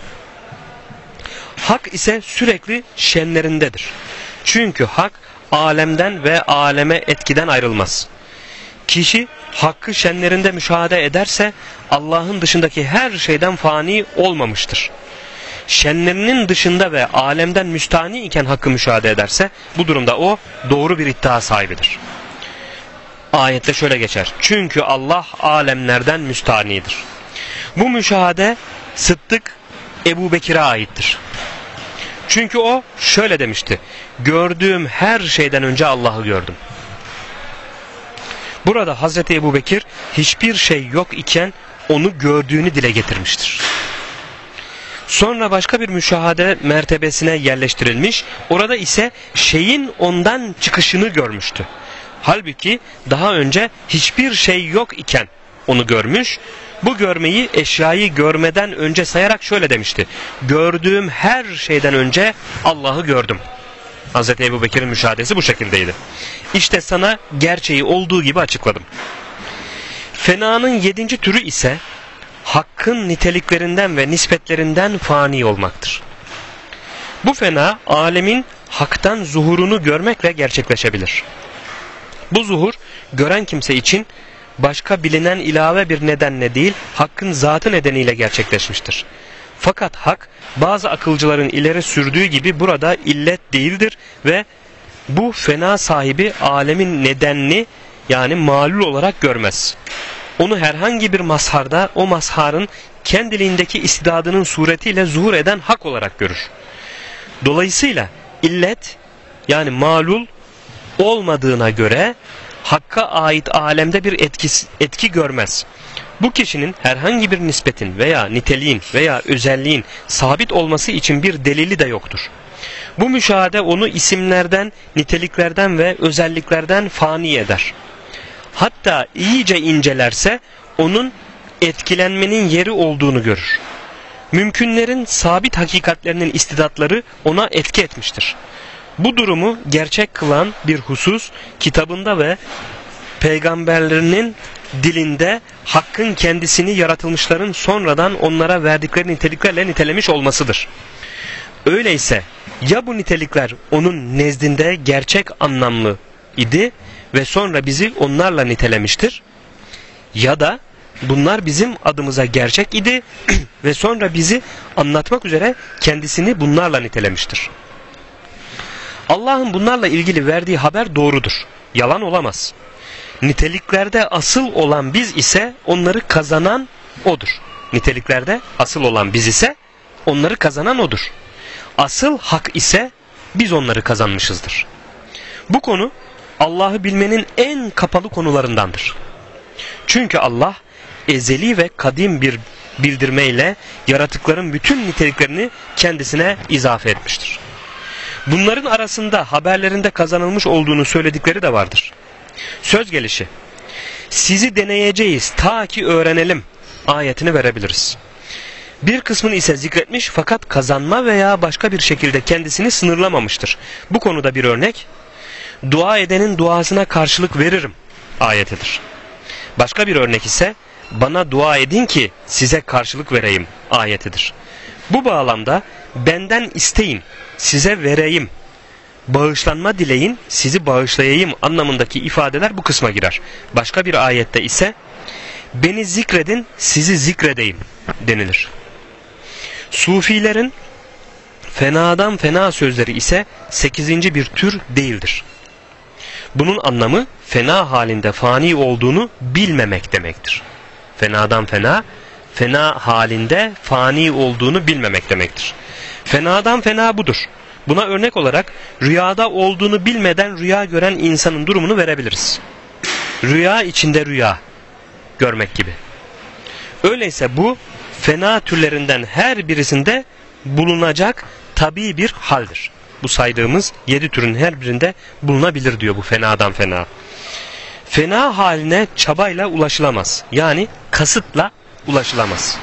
Hak ise sürekli şenlerindedir. Çünkü hak alemden ve aleme etkiden ayrılmaz. Kişi hakkı şenlerinde müşahede ederse Allah'ın dışındaki her şeyden fani olmamıştır. Şenlerinin dışında ve alemden müstani iken hakkı müşahede ederse bu durumda o doğru bir iddia sahibidir. Ayette şöyle geçer: çünkü Allah alemlerden müstanidir. Bu müşahede Sıddık Ebu Bekir'e aittir. Çünkü o şöyle demişti: gördüğüm her şeyden önce Allah'ı gördüm. Burada Hazreti Ebu Bekir hiçbir şey yok iken onu gördüğünü dile getirmiştir. Sonra başka bir müşahede mertebesine yerleştirilmiş, orada ise şeyin ondan çıkışını görmüştü. Halbuki daha önce hiçbir şey yok iken onu görmüş, bu görmeyi eşyayı görmeden önce sayarak şöyle demişti: gördüğüm her şeyden önce Allah'ı gördüm. Hazreti Ebu Bekir'in müşahadesi bu şekildeydi. İşte sana gerçeği olduğu gibi açıkladım. Fenanın 7. türü ise hakkın niteliklerinden ve nispetlerinden fani olmaktır. Bu fena alemin haktan zuhurunu görmekle gerçekleşebilir. Bu zuhur gören kimse için başka bilinen ilave bir nedenle değil, hakkın zatı nedeniyle gerçekleşmiştir. Fakat hak bazı akılcıların ileri sürdüğü gibi burada illet değildir ve bu fena sahibi alemin nedenini yani malul olarak görmez. Onu herhangi bir mazharda o mazharın kendiliğindeki istidadının suretiyle zuhur eden hak olarak görür. Dolayısıyla illet yani malul olmadığına göre Hakka ait alemde bir etki görmez. Bu kişinin herhangi bir nispetin veya niteliğin veya özelliğin sabit olması için bir delili de yoktur. Bu müşahede onu isimlerden, niteliklerden ve özelliklerden fani eder. Hatta iyice incelerse onun etkilenmenin yeri olduğunu görür. Mümkünlerin sabit hakikatlerinin istidatları ona etki etmiştir. Bu durumu gerçek kılan bir husus kitabında ve peygamberlerinin dilinde Hakk'ın kendisini yaratılmışların sonradan onlara verdikleri niteliklerle nitelemiş olmasıdır. Öyleyse ya bu nitelikler onun nezdinde gerçek anlamlı idi ve sonra bizi onlarla nitelemiştir, ya da bunlar bizim adımıza gerçek idi ve sonra bizi anlatmak üzere kendisini bunlarla nitelemiştir. Allah'ın bunlarla ilgili verdiği haber doğrudur. Yalan olamaz. Niteliklerde asıl olan biz ise onları kazanan O'dur. Niteliklerde asıl olan biz ise onları kazanan O'dur. Asıl hak ise biz onları kazanmışızdır. Bu konu Allah'ı bilmenin en kapalı konularındandır. Çünkü Allah ezeli ve kadim bir bildirmeyle yaratıkların bütün niteliklerini kendisine izafe etmiştir. Bunların arasında haberlerinde kazanılmış olduğunu söyledikleri de vardır. Söz gelişi, sizi deneyeceğiz ta ki öğrenelim ayetini verebiliriz. Bir kısmını ise zikretmiş fakat kazanma veya başka bir şekilde kendisini sınırlamamıştır. Bu konuda bir örnek, dua edenin duasına karşılık veririm ayetidir. Başka bir örnek ise bana dua edin ki size karşılık vereyim ayetidir. Bu bağlamda benden isteyin, size vereyim, bağışlanma dileyin, sizi bağışlayayım anlamındaki ifadeler bu kısma girer. Başka bir ayette ise beni zikredin, sizi zikredeyim denilir. Sufilerin fenadan fena sözleri ise 8. bir tür değildir. Bunun anlamı fena halinde fani olduğunu bilmemek demektir. Fenadan fena, fena halinde fani olduğunu bilmemek demektir. Fenadan fena budur. Buna örnek olarak rüyada olduğunu bilmeden rüya gören insanın durumunu verebiliriz. Rüya içinde rüya görmek gibi. Öyleyse bu fena türlerinden her birisinde bulunacak tabii bir haldir. Bu saydığımız 7 türün her birinde bulunabilir diyor bu fenadan fena. Fena haline çabayla ulaşılamaz. Yani kasıtla ulaşılamaz.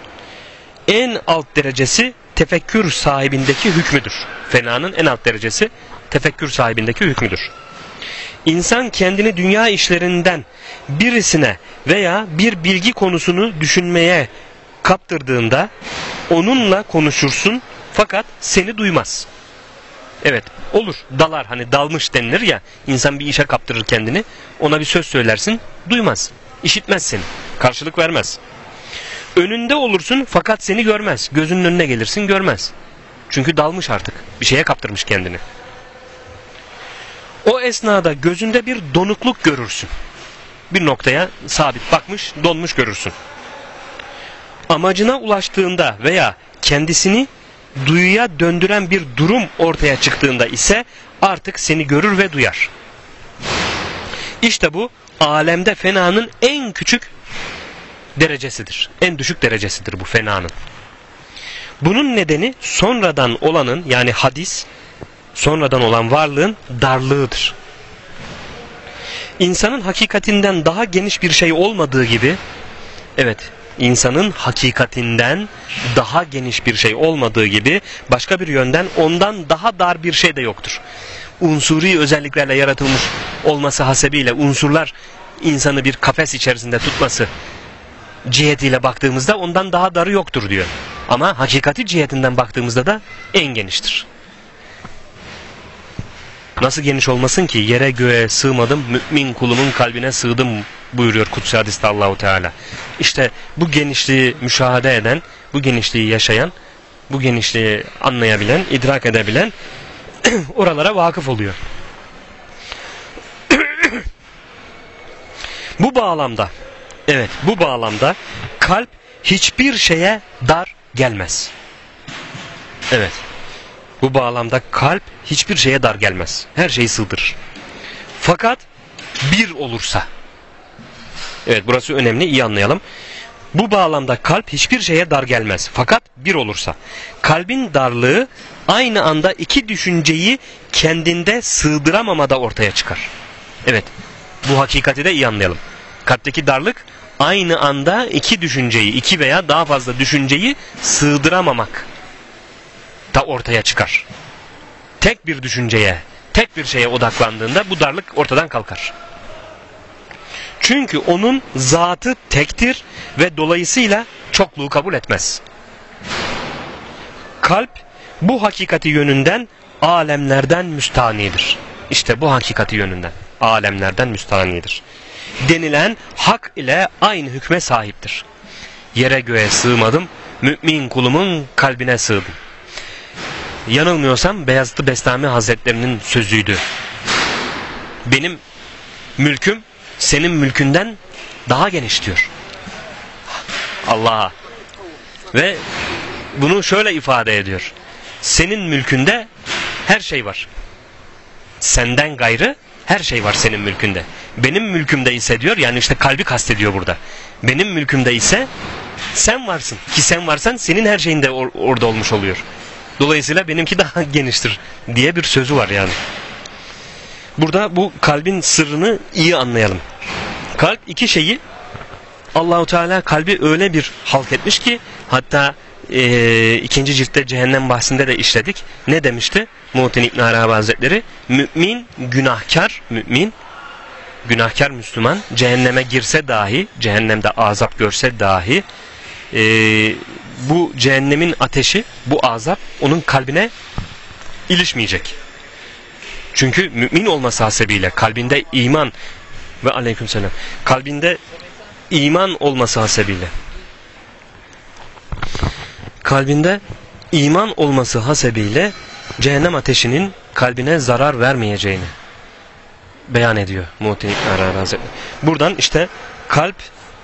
En alt derecesi tefekkür sahibindeki hükmüdür. Fenanın en alt derecesi tefekkür sahibindeki hükmüdür. İnsan kendini dünya işlerinden birisine veya bir bilgi konusunu düşünmeye kaptırdığında onunla konuşursun fakat seni duymaz. Evet, olur, dalar, hani dalmış denilir ya, insan bir işe kaptırır kendini, ona bir söz söylersin, duymaz, işitmez seni, karşılık vermez. Önünde olursun fakat seni görmez, gözünün önüne gelirsin, görmez. Çünkü dalmış artık, bir şeye kaptırmış kendini. O esnada gözünde bir donukluk görürsün. Bir noktaya sabit bakmış, donmuş görürsün. Amacına ulaştığında veya kendisini duyuya döndüren bir durum ortaya çıktığında ise artık seni görür ve duyar. İşte bu alemde fenanın en küçük derecesidir. En düşük derecesidir bu fenanın. Bunun nedeni sonradan olanın, yani hadis, sonradan olan varlığın darlığıdır. İnsanın hakikatinden daha geniş bir şey olmadığı gibi, evet, insanın hakikatinden daha geniş bir şey olmadığı gibi başka bir yönden ondan daha dar bir şey de yoktur. Unsuri özelliklerle yaratılmış olması hasebiyle unsurlar insanı bir kafes içerisinde tutması cihetiyle baktığımızda ondan daha darı yoktur diyor. Ama hakikati cihetinden baktığımızda da en geniştir. Nasıl geniş olmasın ki? Yere göğe sığmadım, mümin kulumun kalbine sığdım buyuruyor Kutsi hadiste Allahu Teala. İşte bu genişliği müşahede eden, bu genişliği yaşayan, bu genişliği anlayabilen, idrak edebilen oralara vakıf oluyor. Bu bağlamda, evet, bu bağlamda kalp hiçbir şeye dar gelmez. Evet. Bu bağlamda kalp hiçbir şeye dar gelmez. Her şeyi sığdırır. Fakat bir olursa. Evet, burası önemli, iyi anlayalım. Bu bağlamda kalp hiçbir şeye dar gelmez. Fakat bir olursa. Kalbin darlığı aynı anda iki düşünceyi kendinde sığdıramamada ortaya çıkar. Evet, bu hakikati de iyi anlayalım. Kalpteki darlık aynı anda iki düşünceyi, iki veya daha fazla düşünceyi sığdıramamak da ortaya çıkar. Tek bir düşünceye, tek bir şeye odaklandığında bu darlık ortadan kalkar. Çünkü onun zatı tektir ve dolayısıyla çokluğu kabul etmez. Kalp bu hakikati yönünden alemlerden müstanidir. İşte bu hakikati yönünden alemlerden müstanidir. Denilen hak ile aynı hükme sahiptir. Yere göğe sığmadım, mümin kulumun kalbine sığdım. Yanılmıyorsam Beyazıt Bestami Hazretlerinin sözüydü. Benim mülküm senin mülkünden daha geniş diyor. Allah'a. Ve bunu şöyle ifade ediyor. Senin mülkünde her şey var. Senden gayrı her şey var senin mülkünde. Benim mülkümde ise diyor, yani işte kalbi kastediyor burada. Benim mülkümde ise sen varsın. Ki sen varsan senin her şeyin de orada olmuş oluyor. Dolayısıyla benimki daha geniştir diye bir sözü var yani. Burada bu kalbin sırrını iyi anlayalım. Kalp iki şeyi, Allahu Teala kalbi öyle bir halk etmiş ki, hatta ikinci ciltte cehennem bahsinde de işledik. Ne demişti Muhittin İbn Arabi Hazretleri? Mümin günahkar, mümin günahkar Müslüman cehenneme girse dahi, cehennemde azap görse dahi bu cehennemin ateşi, bu azap onun kalbine ilişmeyecek. Çünkü mümin olması hasebiyle kalbinde iman ve aleykümselam, kalbinde iman olması hasebiyle, kalbinde iman olması hasebiyle cehennem ateşinin kalbine zarar vermeyeceğini beyan ediyor Muhittin İbn Arabi Hazretleri. Buradan işte kalp,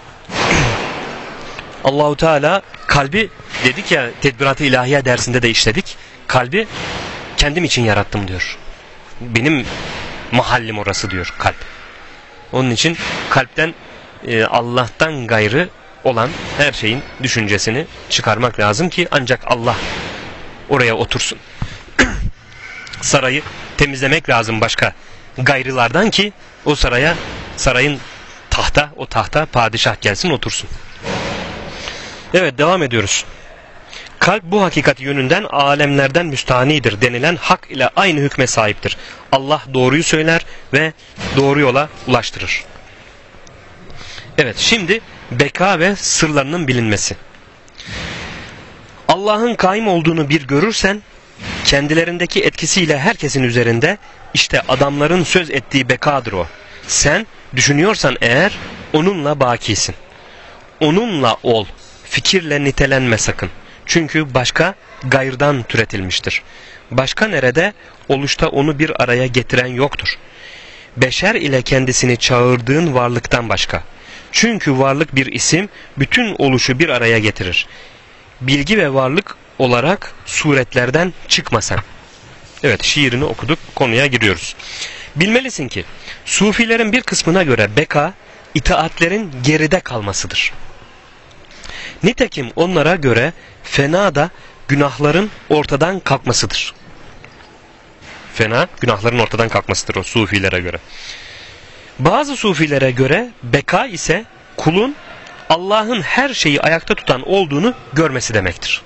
Allahu Teala kalbi, dedik ya, Tedbirat-ı İlahiye dersinde de işledik. Kalbi kendim için yarattım diyor. Benim mahallim orası diyor kalp. Onun için kalpten Allah'tan gayrı olan her şeyin düşüncesini çıkarmak lazım ki ancak Allah oraya otursun. Sarayı temizlemek lazım başka gayrılardan ki o sarayın o tahta padişah gelsin otursun. Evet, devam ediyoruz. Kalp bu hakikat yönünden alemlerden müstanidir denilen hak ile aynı hükme sahiptir. Allah doğruyu söyler ve doğru yola ulaştırır. Evet, şimdi beka ve sırlarının bilinmesi. Allah'ın kaim olduğunu bir görürsen, kendilerindeki etkisiyle herkesin üzerinde, işte adamların söz ettiği bekadır o. Sen düşünüyorsan eğer, onunla bakisin. Onunla ol, fikirle nitelenme sakın. Çünkü başka gayrdan türetilmiştir. Başka nerede oluşta onu bir araya getiren yoktur. Beşer ile kendisini çağırdığın varlıktan başka. Çünkü varlık bir isim, bütün oluşu bir araya getirir. Bilgi ve varlık olarak suretlerden çıkma sen. Evet, şiirini okuduk, konuya giriyoruz. Bilmelisin ki sufilerin bir kısmına göre beka, itaatlerin geride kalmasıdır. Nitekim onlara göre fena da günahların ortadan kalkmasıdır. Fena, günahların ortadan kalkmasıdır o sufilere göre. Bazı sufilere göre beka ise kulun Allah'ın her şeyi ayakta tutan olduğunu görmesi demektir.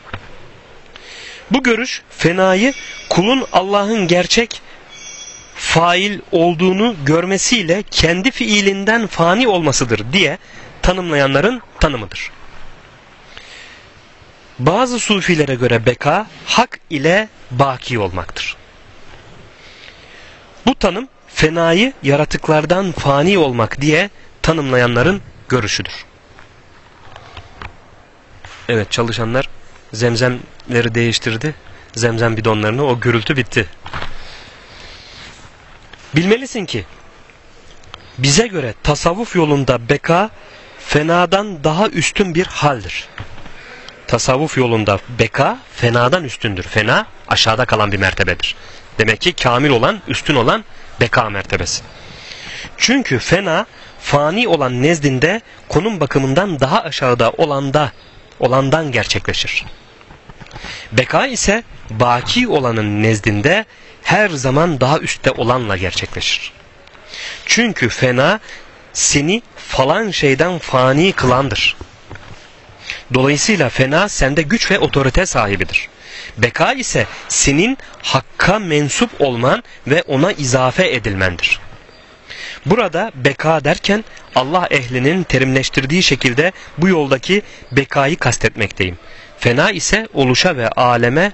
Bu görüş fenayı kulun Allah'ın gerçek fail olduğunu görmesiyle kendi fiilinden fani olmasıdır diye tanımlayanların tanımıdır. Bazı sufilere göre beka hak ile baki olmaktır. Bu tanım fenayı yaratıklardan fani olmak diye tanımlayanların görüşüdür. Evet, çalışanlar zemzemleri değiştirdi. Zemzem bidonlarını, o gürültü bitti. Bilmelisin ki bize göre tasavvuf yolunda beka fenadan daha üstün bir haldir. Tasavvuf yolunda beka fenadan üstündür. Fena aşağıda kalan bir mertebedir. Demek ki kamil olan, üstün olan beka mertebesi. Çünkü fena fani olan nezdinde konum bakımından daha aşağıda olandan gerçekleşir. Beka ise baki olanın nezdinde her zaman daha üstte olanla gerçekleşir. Çünkü fena seni falan şeyden fani kılandır. Dolayısıyla fena sende güç ve otorite sahibidir. Beka ise senin hakka mensup olman ve ona izafe edilmendir. Burada beka derken Allah ehlinin terimleştirdiği şekilde bu yoldaki bekayı kastetmekteyim. Fena ise oluşa ve aleme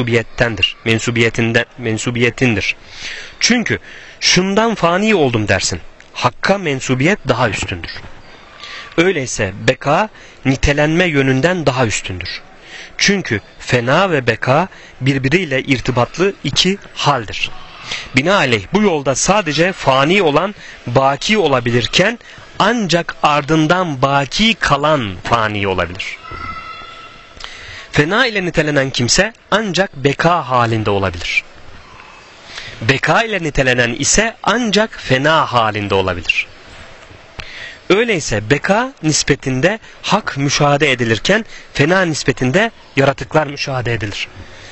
mensubiyetindir. Çünkü şundan fani oldum dersin. Hakka mensubiyet daha üstündür. Öyleyse beka nitelenme yönünden daha üstündür. Çünkü fena ve beka birbiriyle irtibatlı iki haldir. Binaenaleyh bu yolda sadece fani olan baki olabilirken ancak ardından baki kalan fani olabilir. Fena ile nitelenen kimse ancak beka halinde olabilir. Beka ile nitelenen ise ancak fena halinde olabilir. Öyleyse beka nispetinde hak müşahede edilirken fena nispetinde yaratıklar müşahede edilir.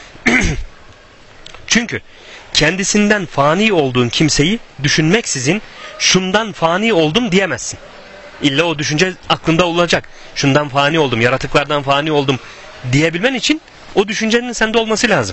Çünkü kendisinden fani olduğun kimseyi düşünmeksizin şundan fani oldum diyemezsin. İlla o düşünce aklında olacak. Şundan fani oldum, yaratıklardan fani oldum diyebilmen için o düşüncenin sende olması lazım.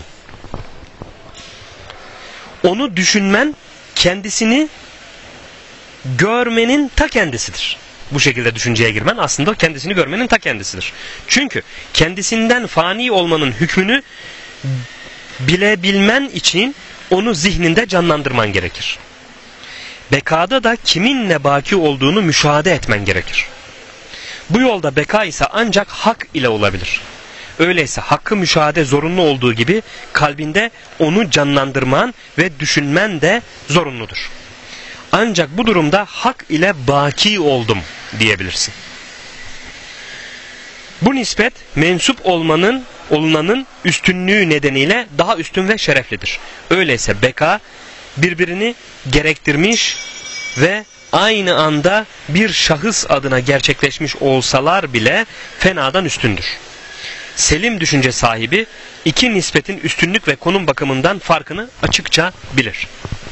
Onu düşünmen kendisini görmenin ta kendisidir. Bu şekilde düşünceye girmen aslında kendisini görmenin ta kendisidir. Çünkü kendisinden fani olmanın hükmünü bilebilmen için onu zihninde canlandırman gerekir. Bekada da kiminle baki olduğunu müşahede etmen gerekir. Bu yolda beka ise ancak hak ile olabilir. Öyleyse hakkı müşahede zorunlu olduğu gibi kalbinde onu canlandırman ve düşünmen de zorunludur. Ancak bu durumda hak ile baki oldum diyebilirsin. Bu nispet mensup olunanın üstünlüğü nedeniyle daha üstün ve şereflidir. Öyleyse beka birbirini gerektirmiş ve aynı anda bir şahıs adına gerçekleşmiş olsalar bile fenadan üstündür. Selim düşünce sahibi iki nispetin üstünlük ve konum bakımından farkını açıkça bilir.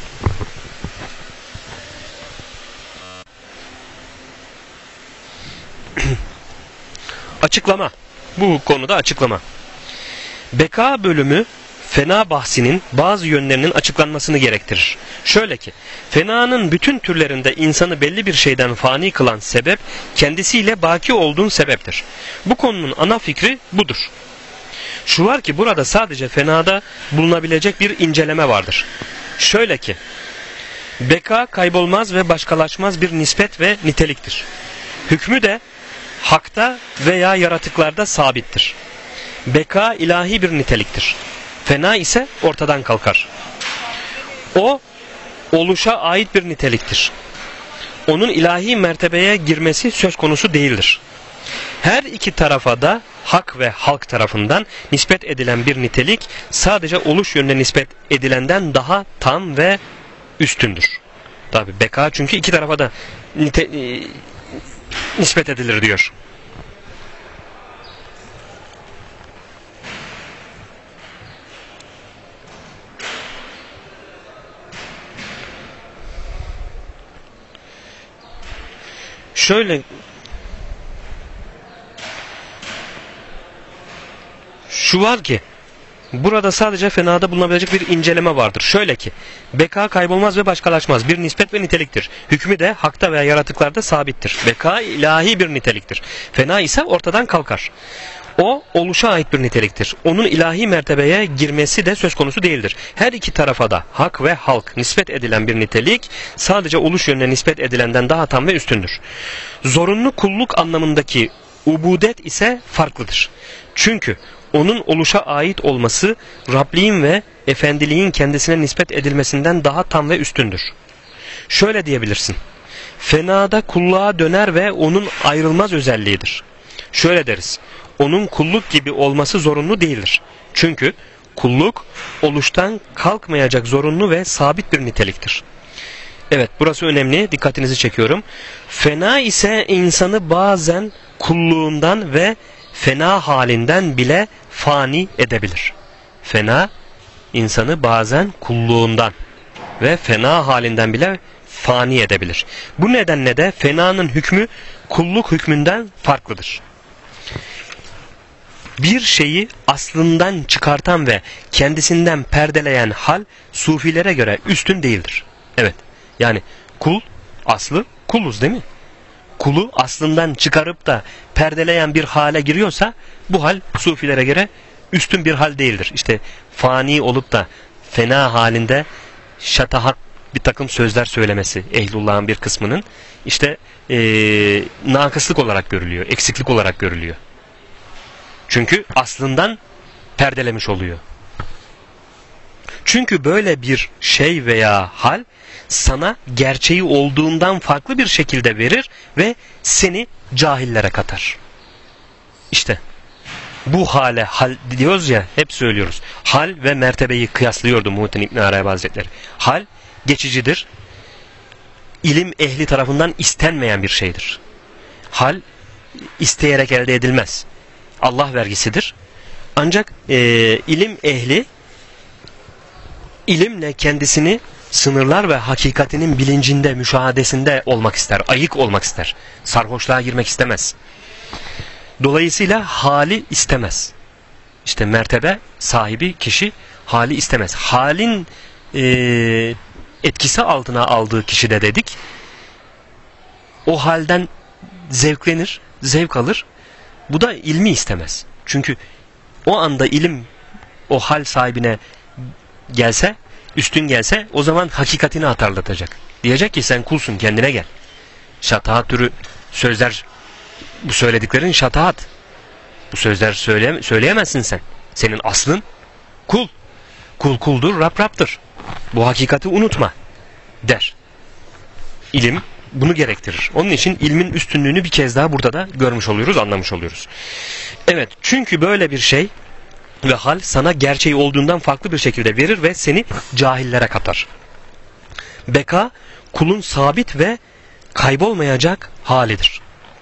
Açıklama. Bu konuda açıklama. Beka bölümü fena bahsinin bazı yönlerinin açıklanmasını gerektirir. Şöyle ki, fenanın bütün türlerinde insanı belli bir şeyden fani kılan sebep, kendisiyle baki olduğun sebeptir. Bu konunun ana fikri budur. Şu var ki burada sadece fenada bulunabilecek bir inceleme vardır. Şöyle ki, beka kaybolmaz ve başkalaşmaz bir nispet ve niteliktir. Hükmü de hakta veya yaratıklarda sabittir. Beka ilahi bir niteliktir. Fena ise ortadan kalkar. O, oluşa ait bir niteliktir. Onun ilahi mertebeye girmesi söz konusu değildir. Her iki tarafa da hak ve halk tarafından nispet edilen bir nitelik sadece oluş yönüne nispet edilenden daha tam ve üstündür. Tabi beka çünkü iki tarafa da nispet edilir diyor. Şöyle şu var ki burada sadece fenada bulunabilecek bir inceleme vardır. Şöyle ki beka kaybolmaz ve başkalaşmaz bir nispet ve niteliktir. Hükmü de hakta veya yaratıklarda sabittir. Beka ilahi bir niteliktir. Fena ise ortadan kalkar. O oluşa ait bir niteliktir. Onun ilahi mertebeye girmesi de söz konusu değildir. Her iki tarafa da hak ve halk nispet edilen bir nitelik sadece oluş yönüne nispet edilenden daha tam ve üstündür. Zorunlu kulluk anlamındaki ubudet ise farklıdır. Çünkü onun oluşa ait olması Rabliğin ve efendiliğin kendisine nispet edilmesinden daha tam ve üstündür. Şöyle diyebilirsin. Fenada kulluğa döner ve onun ayrılmaz özelliğidir. Şöyle deriz. Onun kulluk gibi olması zorunlu değildir. Çünkü kulluk oluştan kalkmayacak zorunlu ve sabit bir niteliktir. Evet, burası önemli. Dikkatinizi çekiyorum. Fena ise insanı bazen kulluğundan ve fena halinden bile fani edebilir. Fena insanı bazen kulluğundan ve fena halinden bile fani edebilir. Bu nedenle de fenanın hükmü kulluk hükmünden farklıdır. Bir şeyi aslından çıkartan ve kendisinden perdeleyen hal sufilere göre üstün değildir. Evet, yani kul, aslı kuluz değil mi? Kulu aslından çıkarıp da perdeleyen bir hale giriyorsa bu hal sufilere göre üstün bir hal değildir. İşte fani olup da fena halinde şatahat bir takım sözler söylemesi ehlullah'ın bir kısmının işte nakıslık olarak görülüyor, eksiklik olarak görülüyor. Çünkü aslından perdelemiş oluyor. Çünkü böyle bir şey veya hal sana gerçeği olduğundan farklı bir şekilde verir ve seni cahillere katar. İşte bu hale, hal diyoruz ya, hep söylüyoruz. Hal ve mertebeyi kıyaslıyordu Muhittin İbn Arabi Hazretleri. Hal geçicidir. İlim ehli tarafından istenmeyen bir şeydir. Hal isteyerek elde edilmez. Allah vergisidir. Ancak ilim ehli ilimle kendisini sınırlar ve hakikatinin bilincinde, müşahadesinde olmak ister. Ayık olmak ister. Sarhoşluğa girmek istemez. Dolayısıyla hali istemez. İşte mertebe sahibi kişi hali istemez. Halin etkisi altına aldığı kişi de dedik, o halden zevklenir, zevk alır. Bu da ilmi istemez. Çünkü o anda ilim o hal sahibine gelse, üstün gelse, o zaman hakikatini hatırlatacak. Diyecek ki sen kulsun, kendine gel. Şatahat türü sözler, bu söylediklerin şatahat. Bu sözler söyleyemezsin sen. Senin aslın kul. Kul kuldur, Rab Rab'dır. Bu hakikati unutma der. İlim bunu gerektirir. Onun için ilmin üstünlüğünü bir kez daha burada da görmüş oluyoruz, anlamış oluyoruz. Evet, çünkü böyle bir şey ve hal sana gerçeği olduğundan farklı bir şekilde verir ve seni cahillere katar. Beka, kulun sabit ve kaybolmayacak halidir.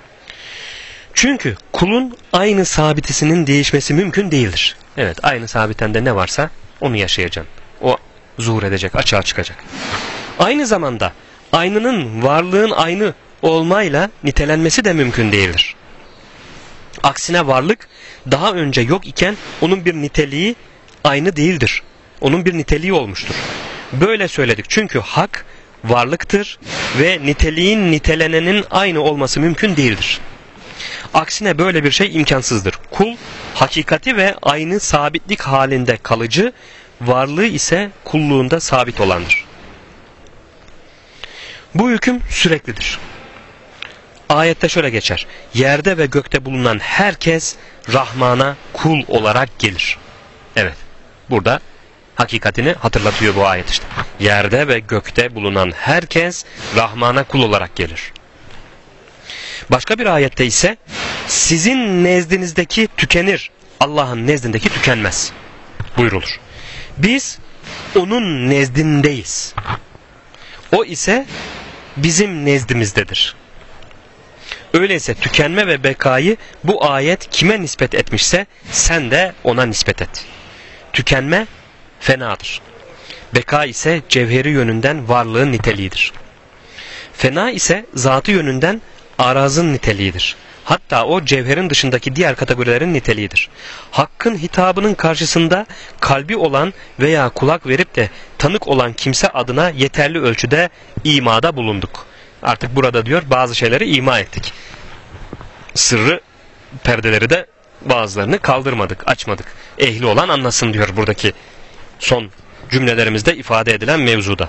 Çünkü kulun aynı sabitisinin değişmesi mümkün değildir. Evet, aynı sabitende ne varsa onu yaşayacaksın. O zuhur edecek, açığa çıkacak. Aynı zamanda aynının varlığın aynı olmayla nitelenmesi de mümkün değildir. Aksine varlık daha önce yok iken onun bir niteliği aynı değildir. Onun bir niteliği olmuştur. Böyle söyledik çünkü hak varlıktır ve niteliğin nitelenenin aynı olması mümkün değildir. Aksine böyle bir şey imkansızdır. Kul hakikati ve aynı sabitlik halinde kalıcı, varlığı ise kulluğunda sabit olandır. Bu hüküm süreklidir. Ayette şöyle geçer: yerde ve gökte bulunan herkes Rahman'a kul olarak gelir. Evet, burada hakikatini hatırlatıyor bu ayet işte. Yerde ve gökte bulunan herkes Rahman'a kul olarak gelir. Başka bir ayette ise sizin nezdinizdeki tükenir, Allah'ın nezdindeki tükenmez buyrulur. Biz onun nezdindeyiz. O ise bizim nezdimizdedir. Öyleyse tükenme ve bekayı bu ayet kime nispet etmişse sen de ona nispet et. Tükenme fenadır. Beka ise cevheri yönünden varlığın niteliğidir. Fena ise zatı yönünden arazın niteliğidir. Hatta o cevherin dışındaki diğer kategorilerin niteliğidir. Hakkın hitabının karşısında kalbi olan veya kulak verip de tanık olan kimse adına yeterli ölçüde imada bulunduk. Artık burada diyor bazı şeyleri ima ettik. Sırrı, perdeleri de bazılarını kaldırmadık, açmadık. Ehli olan anlasın diyor buradaki son cümlelerimizde ifade edilen mevzuda.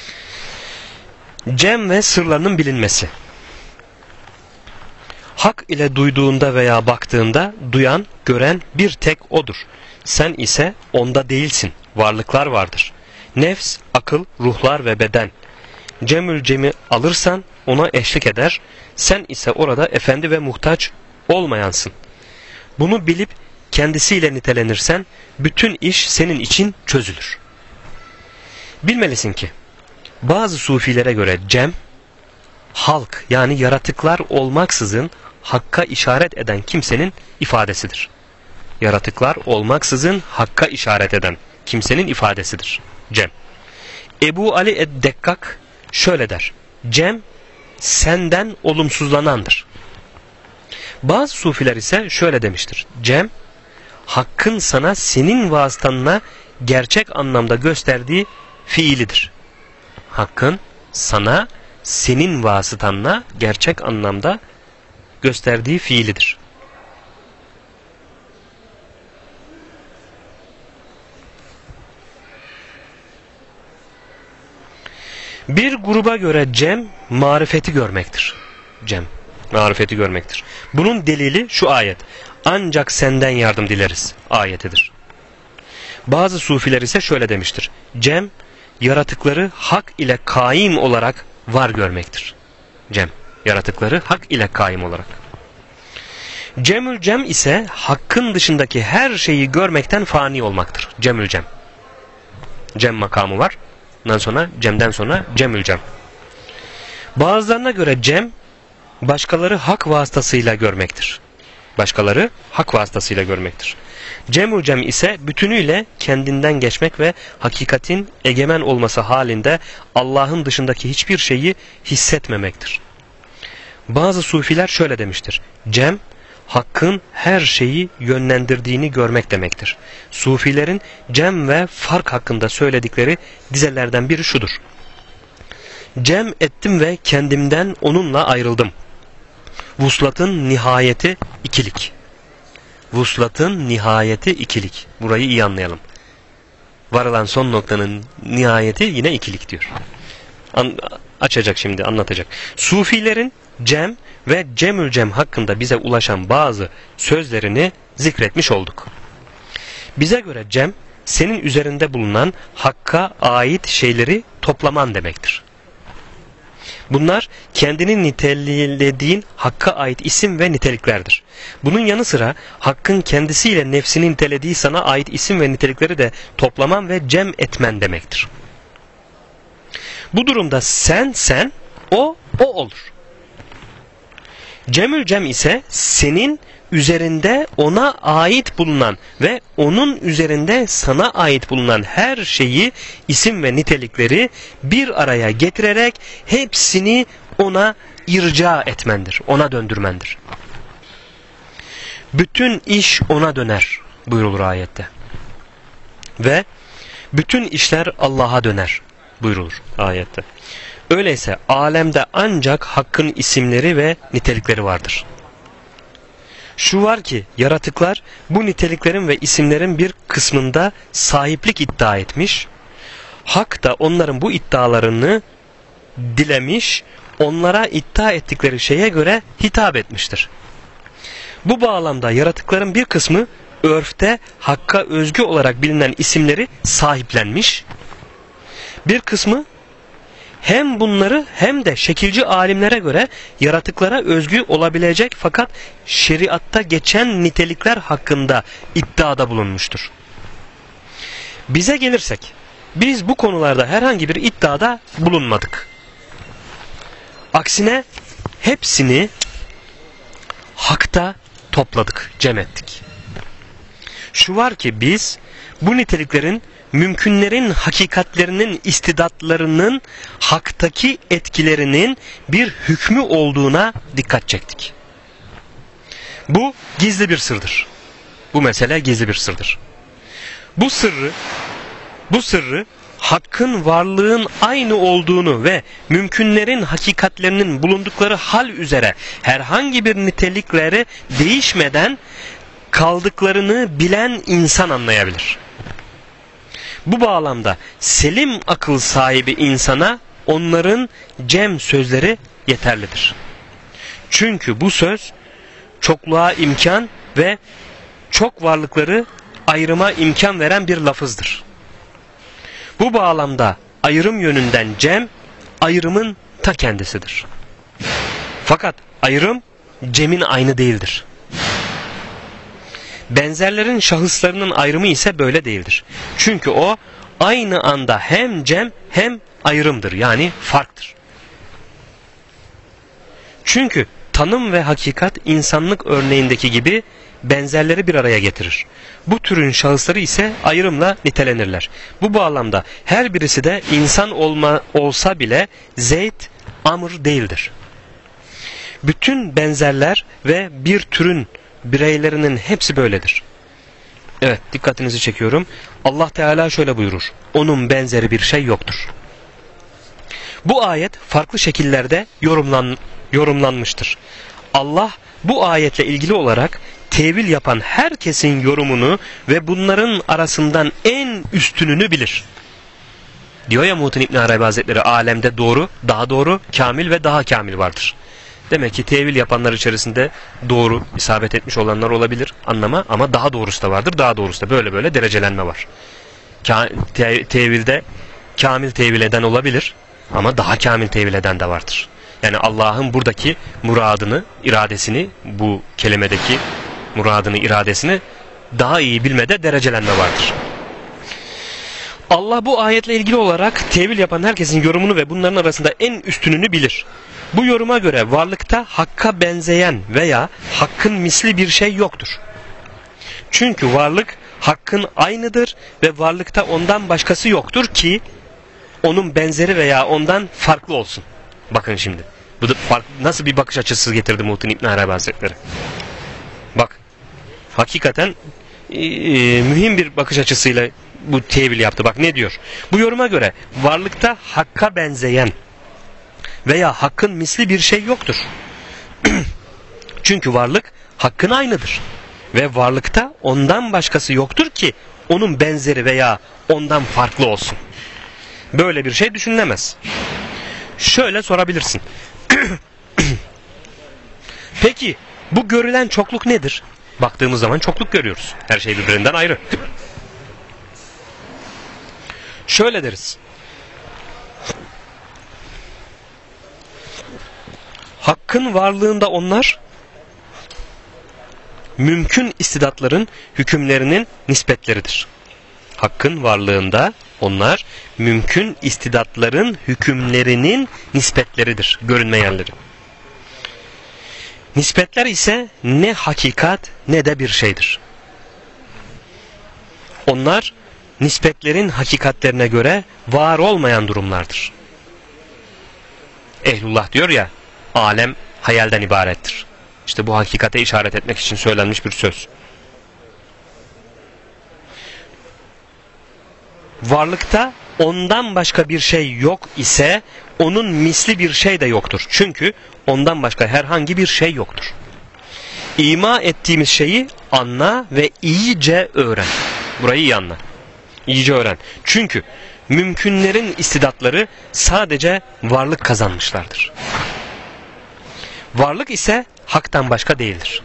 Cem ve sırlarının bilinmesi. Hak ile duyduğunda veya baktığında duyan, gören bir tek odur. Sen ise onda değilsin. Varlıklar vardır. Nefs, akıl, ruhlar ve beden. Cemül cemi alırsan ona eşlik eder. Sen ise orada efendi ve muhtaç olmayansın. Bunu bilip kendisiyle nitelenirsen bütün iş senin için çözülür. Bilmelisin ki Bazı sufilere göre cem, halk yani yaratıklar olmaksızın hakka işaret eden kimsenin ifadesidir. Yaratıklar olmaksızın hakka işaret eden kimsenin ifadesidir cem. Ebu Ali ed-Dekkak şöyle der: cem senden olumsuzlanandır. Bazı sufiler ise şöyle demiştir: cem, hakkın sana senin vasıtanla gerçek anlamda gösterdiği fiilidir. Hakkın sana senin vasıtanla gerçek anlamda gösterdiği fiilidir. Bir gruba göre cem, marifeti görmektir. Cem, marifeti görmektir. Bunun delili şu ayet: ancak senden yardım dileriz ayetidir. Bazı sufiler ise şöyle demiştir: cem, yaratıkları hak ile kaim olarak var görmektir. Cem, yaratıkları hak ile kaim olarak. Cemül cem ise hakkın dışındaki her şeyi görmekten fani olmaktır. Cemül cem. Cem makamı var. Ondan sonra cemden sonra cemül cem. Bazılarına göre cem, başkaları hak vasıtasıyla görmektir. Başkaları hak vasıtasıyla görmektir. Cemül cem ise bütünüyle kendinden geçmek ve hakikatin egemen olması halinde Allah'ın dışındaki hiçbir şeyi hissetmemektir. Bazı sufiler şöyle demiştir: cem, hakkın her şeyi yönlendirdiğini görmek demektir. Sufilerin cem ve fark hakkında söyledikleri dizelerden biri şudur: cem ettim ve kendimden onunla ayrıldım. Vuslatın nihayeti ikilik. Vuslatın nihayeti ikilik. Burayı iyi anlayalım. Varılan son noktanın nihayeti yine ikilik diyor. Açacak şimdi, anlatacak. Sufilerin cem ve cemül cem hakkında bize ulaşan bazı sözlerini zikretmiş olduk. Bize göre cem, senin üzerinde bulunan hakka ait şeyleri toplaman demektir. Bunlar kendini nitelediğin hakka ait isim ve niteliklerdir. Bunun yanı sıra hakkın kendisiyle nefsini nitelediği sana ait isim ve nitelikleri de toplaman ve cem etmen demektir. Bu durumda sen, o olur. Cemül cem ise senin üzerinde ona ait bulunan ve onun üzerinde sana ait bulunan her şeyi, isim ve nitelikleri bir araya getirerek hepsini ona irca etmendir, ona döndürmendir. Bütün iş ona döner buyrulur ayette. Ve bütün işler Allah'a döner buyrulur ayette. Öyleyse alemde ancak hakkın isimleri ve nitelikleri vardır. Şu var ki yaratıklar bu niteliklerin ve isimlerin bir kısmında sahiplik iddia etmiş, hak da onların bu iddialarını dilemiş, onlara iddia ettikleri şeye göre hitap etmiştir. Bu bağlamda yaratıkların bir kısmı örfte hakka özgü olarak bilinen isimleri sahiplenmiş, bir kısmı hem bunları hem de şekilci alimlere göre yaratıklara özgü olabilecek fakat şeriatta geçen nitelikler hakkında iddiada bulunmuştur. Bize gelirsek, biz bu konularda herhangi bir iddiada bulunmadık. Aksine hepsini hakta topladık, cem ettik. Şu var ki biz bu niteliklerin, mümkünlerin hakikatlerinin, istidatlarının haktaki etkilerinin bir hükmü olduğuna dikkat çektik. Bu gizli bir sırdır. Bu mesele gizli bir sırdır. Bu sırrı hakkın varlığın aynı olduğunu ve mümkünlerin hakikatlerinin bulundukları hal üzere herhangi bir nitelikleri değişmeden kaldıklarını bilen insan anlayabilir. Bu bağlamda selim akıl sahibi insana onların cem sözleri yeterlidir. Çünkü bu söz çokluğa imkan ve çok varlıkları ayrıma imkan veren bir lafızdır. Bu bağlamda ayrım yönünden cem, ayrımın ta kendisidir. Fakat ayrım cemin aynı değildir. Benzerlerin şahıslarının ayrımı ise böyle değildir. Çünkü o aynı anda hem cem hem ayrımdır, yani farktır. Çünkü tanım ve hakikat insanlık örneğindeki gibi benzerleri bir araya getirir. Bu türün şahısları ise ayrımla nitelenirler. Bu bağlamda her birisi de insan olsa bile Zeyd, Amr değildir. Bütün benzerler ve bir türün bireylerinin hepsi böyledir. Evet, dikkatinizi çekiyorum. Allah Teala şöyle buyurur: onun benzeri bir şey yoktur. Bu ayet farklı şekillerde yorumlanmıştır. Allah bu ayetle ilgili olarak tevil yapan herkesin yorumunu ve bunların arasından en üstününü bilir. Diyor ya Muhittin İbn Arabi Hazretleri, alemde doğru, daha doğru, kamil ve daha kamil vardır. Demek ki tevil yapanlar içerisinde doğru, isabet etmiş olanlar olabilir anlama, ama daha doğrusu da vardır, daha doğrusu da, böyle böyle derecelenme var. Tevilde kamil tevil eden olabilir ama daha kamil tevil eden de vardır. Yani Allah'ın buradaki muradını, iradesini, bu kelimedeki muradını, iradesini daha iyi bilmede derecelenme vardır. Allah bu ayetle ilgili olarak tevil yapan herkesin yorumunu ve bunların arasında en üstününü bilir. Bu yoruma göre varlıkta hakka benzeyen veya hakkın misli bir şey yoktur. Çünkü varlık hakkın aynıdır ve varlıkta ondan başkası yoktur ki onun benzeri veya ondan farklı olsun. Bakın şimdi. Bu da nasıl bir bakış açısı getirdi Muhittin İbn Arabi Hazretleri. Bak, hakikaten mühim bir bakış açısıyla bu tevil yaptı. Bak ne diyor? Bu yoruma göre varlıkta hakka benzeyen veya hakkın misli bir şey yoktur. Çünkü varlık hakkın aynıdır ve varlıkta ondan başkası yoktur ki onun benzeri veya ondan farklı olsun. Böyle bir şey düşünülemez. Şöyle sorabilirsin. Peki bu görülen çokluk nedir? Baktığımız zaman çokluk görüyoruz. Her şey birbirinden ayrı. Şöyle deriz: hakkın varlığında onlar mümkün istidatların hükümlerinin nispetleridir. Hakkın varlığında onlar mümkün istidatların hükümlerinin nispetleridir, görünmeyenleri. Nispetler ise ne hakikat ne de bir şeydir. Onlar nispetlerin hakikatlerine göre var olmayan durumlardır. Ehlullah diyor ya, alem hayalden ibarettir. İşte bu hakikate işaret etmek için söylenmiş bir söz. Varlıkta ondan başka bir şey yok ise onun misli bir şey de yoktur. Çünkü ondan başka herhangi bir şey yoktur. İma ettiğimiz şeyi anla ve iyice öğren. Burayı iyi anla. İyice öğren. Çünkü mümkünlerin istidatları sadece varlık kazanmışlardır. Varlık ise haktan başka değildir.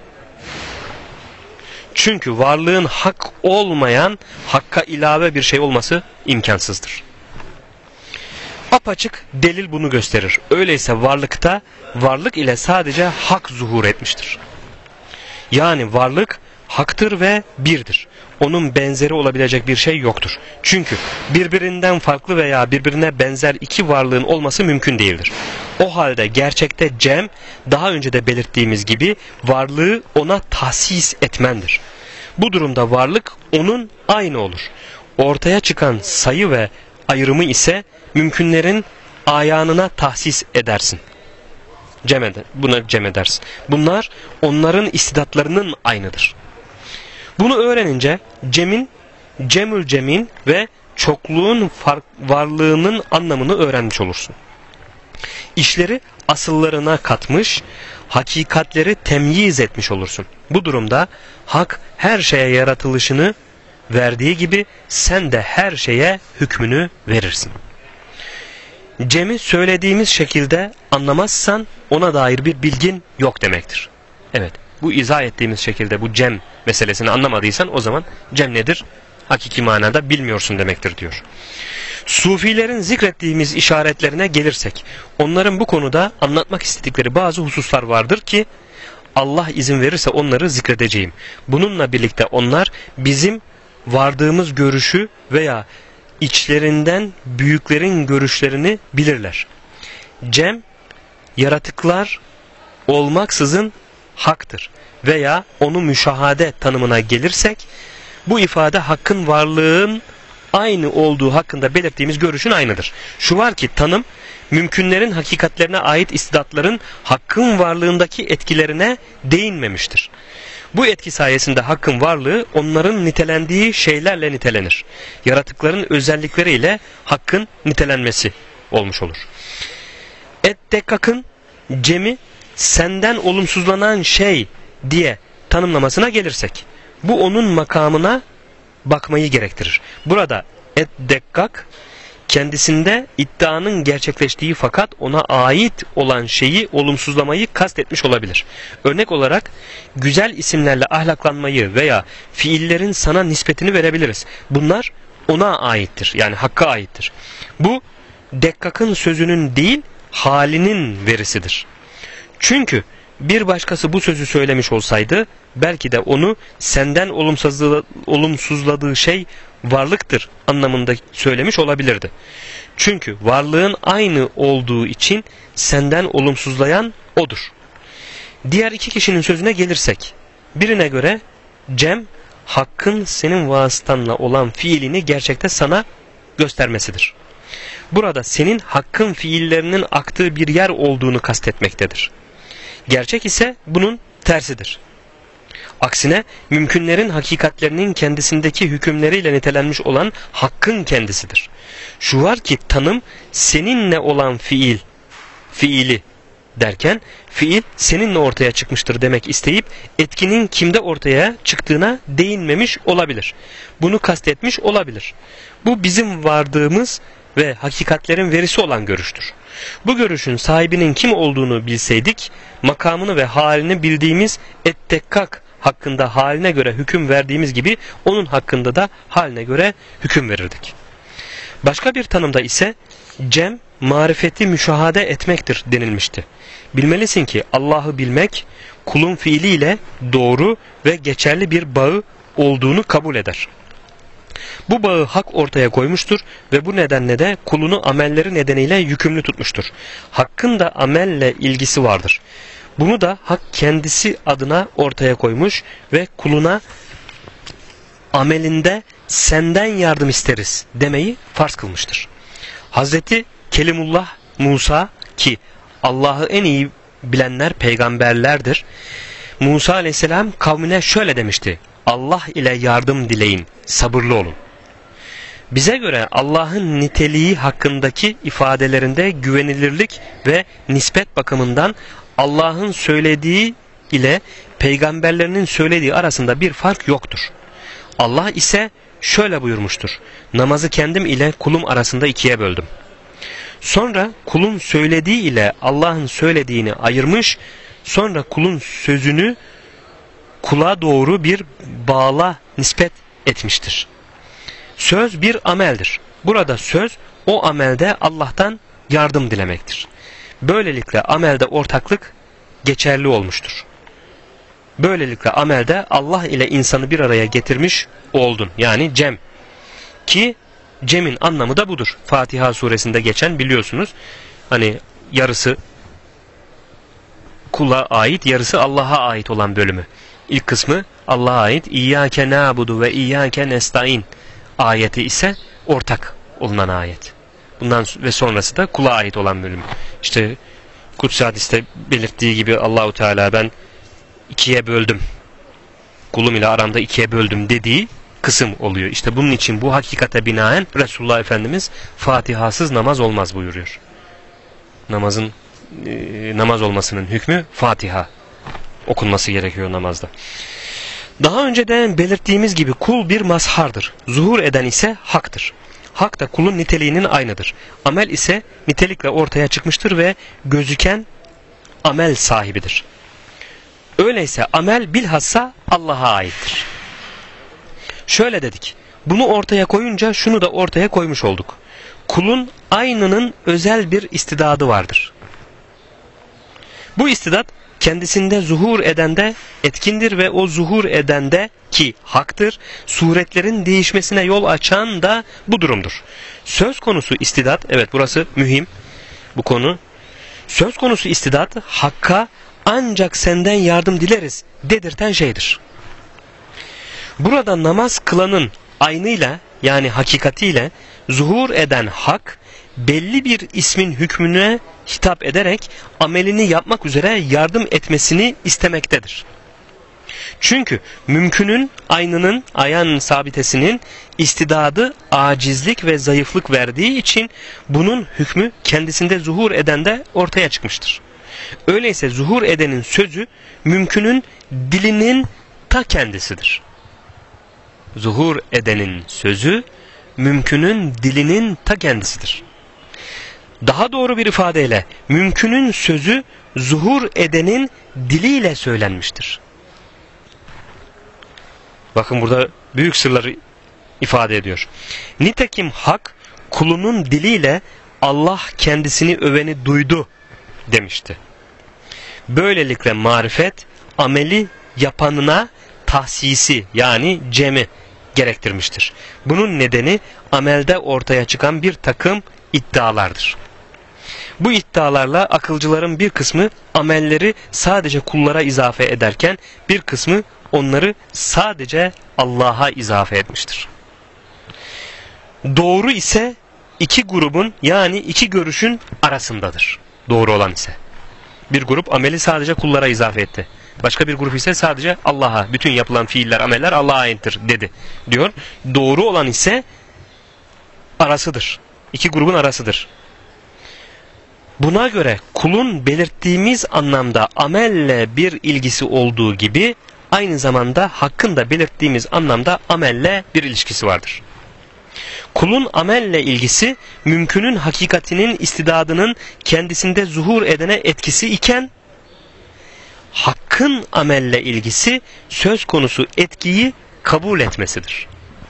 Çünkü varlığın hak olmayan, hakka ilave bir şey olması imkansızdır. Apaçık delil bunu gösterir. Öyleyse varlıkta, varlık ile sadece hak zuhur etmiştir. Yani varlık haktır ve birdir. Onun benzeri olabilecek bir şey yoktur. Çünkü birbirinden farklı veya birbirine benzer iki varlığın olması mümkün değildir. O halde gerçekte cem, daha önce de belirttiğimiz gibi varlığı ona tahsis etmendir. Bu durumda varlık onun aynı olur. Ortaya çıkan sayı ve ayrımı ise mümkünlerin ayağına tahsis edersin. Buna cem edersin. Bunlar onların istidatlarının aynıdır. Bunu öğrenince cemül cemin ve çokluğun varlığının anlamını öğrenmiş olursun. İşleri asıllarına katmış, hakikatleri temyiz etmiş olursun. Bu durumda hak her şeye yaratılışını verdiği gibi sen de her şeye hükmünü verirsin. Cem'i söylediğimiz şekilde anlamazsan ona dair bir bilgin yok demektir. Evet, bu izah ettiğimiz şekilde bu cem meselesini anlamadıysan o zaman cem nedir? Hakiki manada bilmiyorsun demektir diyor. Sufilerin zikrettiğimiz işaretlerine gelirsek, onların bu konuda anlatmak istedikleri bazı hususlar vardır ki Allah izin verirse onları zikredeceğim. Bununla birlikte onlar bizim vardığımız görüşü veya içlerinden büyüklerin görüşlerini bilirler. Cem, yaratıklar olmaksızın haktır veya onu müşahade tanımına gelirsek, bu ifade hakkın varlığın aynı olduğu hakkında belirttiğimiz görüşün aynıdır. Şu var ki tanım, mümkünlerin hakikatlerine ait istidatların hakkın varlığındaki etkilerine değinmemiştir. Bu etki sayesinde hakkın varlığı onların nitelendiği şeylerle nitelenir. Yaratıkların özellikleriyle hakkın nitelenmesi olmuş olur. Eddekkak'ın Cem'i senden olumsuzlanan şey diye tanımlamasına gelirsek, bu onun makamına bakmayı gerektirir. Burada Eddekkak kendisinde iddianın gerçekleştiği fakat ona ait olan şeyi olumsuzlamayı kastetmiş olabilir. Örnek olarak güzel isimlerle ahlaklanmayı veya fiillerin sana nispetini verebiliriz. Bunlar ona aittir, yani Hakk'a aittir. Bu Dekkak'ın sözünün değil, halinin verisidir. Çünkü bir başkası bu sözü söylemiş olsaydı belki de onu senden olumsuzladığı şey varlıktır anlamında söylemiş olabilirdi. Çünkü varlığın aynı olduğu için senden olumsuzlayan odur. Diğer iki kişinin sözüne gelirsek, birine göre Cem, hakkın senin vasıtanla olan fiilini gerçekte sana göstermesidir. Burada senin hakkın fiillerinin aktığı bir yer olduğunu kastetmektedir. Gerçek ise bunun tersidir. Aksine mümkünlerin hakikatlerinin kendisindeki hükümleriyle nitelenmiş olan hakkın kendisidir. Şu var ki tanım seninle olan fiili derken fiil seninle ortaya çıkmıştır demek isteyip etkinin kimde ortaya çıktığına değinmemiş olabilir. Bunu kastetmiş olabilir. Bu bizim vardığımız ve hakikatlerin verisi olan görüştür. Bu görüşün sahibinin kim olduğunu bilseydik, makamını ve halini bildiğimiz Eddekkak hakkında haline göre hüküm verdiğimiz gibi onun hakkında da haline göre hüküm verirdik. Başka bir tanımda ise Cem, marifeti müşahade etmektir denilmişti. Bilmelisin ki Allah'ı bilmek, kulun fiiliyle doğru ve geçerli bir bağı olduğunu kabul eder. Bu bağı hak ortaya koymuştur ve bu nedenle de kulunu amelleri nedeniyle yükümlü tutmuştur. Hakkın da amelle ilgisi vardır. Bunu da hak kendisi adına ortaya koymuş ve kuluna amelinde senden yardım isteriz demeyi farz kılmıştır. Hazreti Kelimullah Musa, ki Allah'ı en iyi bilenler peygamberlerdir, Musa aleyhisselam kavmine şöyle demişti: Allah ile yardım dileyin, sabırlı olun. Bize göre Allah'ın niteliği hakkındaki ifadelerinde güvenilirlik ve nispet bakımından Allah'ın söylediği ile peygamberlerinin söylediği arasında bir fark yoktur. Allah ise şöyle buyurmuştur: namazı kendim ile kulum arasında ikiye böldüm. Sonra kulun söylediği ile Allah'ın söylediğini ayırmış, sonra kulun sözünü kula doğru bir bağla nispet etmiştir. Söz bir ameldir. Burada söz o amelde Allah'tan yardım dilemektir. Böylelikle amelde ortaklık geçerli olmuştur. Böylelikle amelde Allah ile insanı bir araya getirmiş oldun. Yani cem. Ki cemin anlamı da budur. Fatiha suresinde geçen, biliyorsunuz. Hani yarısı kula ait, yarısı Allah'a ait olan bölümü. İlk kısmı Allah'a ait. İyyâke nâbudu ve iyyâke nestaîn ayeti ise ortak olunan ayet. Bundan ve sonrası da kula ait olan bölüm. İşte Kutsi hadiste belirttiği gibi Allahu Teala ben ikiye böldüm, kulum ile aramda ikiye böldüm dediği kısım oluyor. İşte bunun için bu hakikate binaen Resulullah Efendimiz Fatihasız namaz olmaz buyuruyor. Namaz olmasının hükmü Fatiha okunması gerekiyor namazda. Daha önceden belirttiğimiz gibi kul bir mazhardır. Zuhur eden ise haktır. Hak da kulun niteliğinin aynıdır. Amel ise nitelikle ortaya çıkmıştır ve gözüken amel sahibidir. Öyleyse amel bilhassa Allah'a aittir. Şöyle dedik: bunu ortaya koyunca şunu da ortaya koymuş olduk. Kulun aynının özel bir istidadı vardır. Bu istidat kendisinde zuhur edende etkindir ve o zuhur edende ki haktır, suretlerin değişmesine yol açan da bu durumdur. Söz konusu istidat, evet burası mühim bu konu. Söz konusu istidat hakka ancak senden yardım dileriz dedirten şeydir. Burada namaz kılanın aynıyla yani hakikatiyle zuhur eden hak belli bir ismin hükmüne hitap ederek amelini yapmak üzere yardım etmesini istemektedir. Çünkü mümkünün aynının, ayan sabitesinin istidadı acizlik ve zayıflık verdiği için bunun hükmü kendisinde zuhur edende ortaya çıkmıştır. Öyleyse zuhur edenin sözü mümkünün dilinin ta kendisidir. Zuhur edenin sözü mümkünün dilinin ta kendisidir. Daha doğru bir ifadeyle mümkünün sözü zuhur edenin diliyle söylenmiştir. Bakın burada büyük sırları ifade ediyor. Nitekim hak kulunun diliyle Allah kendisini öveni duydu demişti. Böylelikle marifet ameli yapanına tahsisi yani cemi gerektirmiştir. Bunun nedeni amelde ortaya çıkan bir takım iddialardır. Bu iddialarla akılcıların bir kısmı amelleri sadece kullara izafe ederken bir kısmı onları sadece Allah'a izafe etmiştir. Doğru ise iki grubun yani iki görüşün arasındadır. Doğru olan ise. Bir grup ameli sadece kullara izafe etti. Başka bir grup ise sadece Allah'a, bütün yapılan fiiller, ameller Allah'a aittir dedi diyor. Doğru olan ise arasıdır. İki grubun arasıdır. Buna göre kulun belirttiğimiz anlamda amelle bir ilgisi olduğu gibi aynı zamanda hakkın da belirttiğimiz anlamda amelle bir ilişkisi vardır. Kulun amelle ilgisi mümkünün hakikatinin istidadının kendisinde zuhur edene etkisi iken hakkın amelle ilgisi söz konusu etkiyi kabul etmesidir.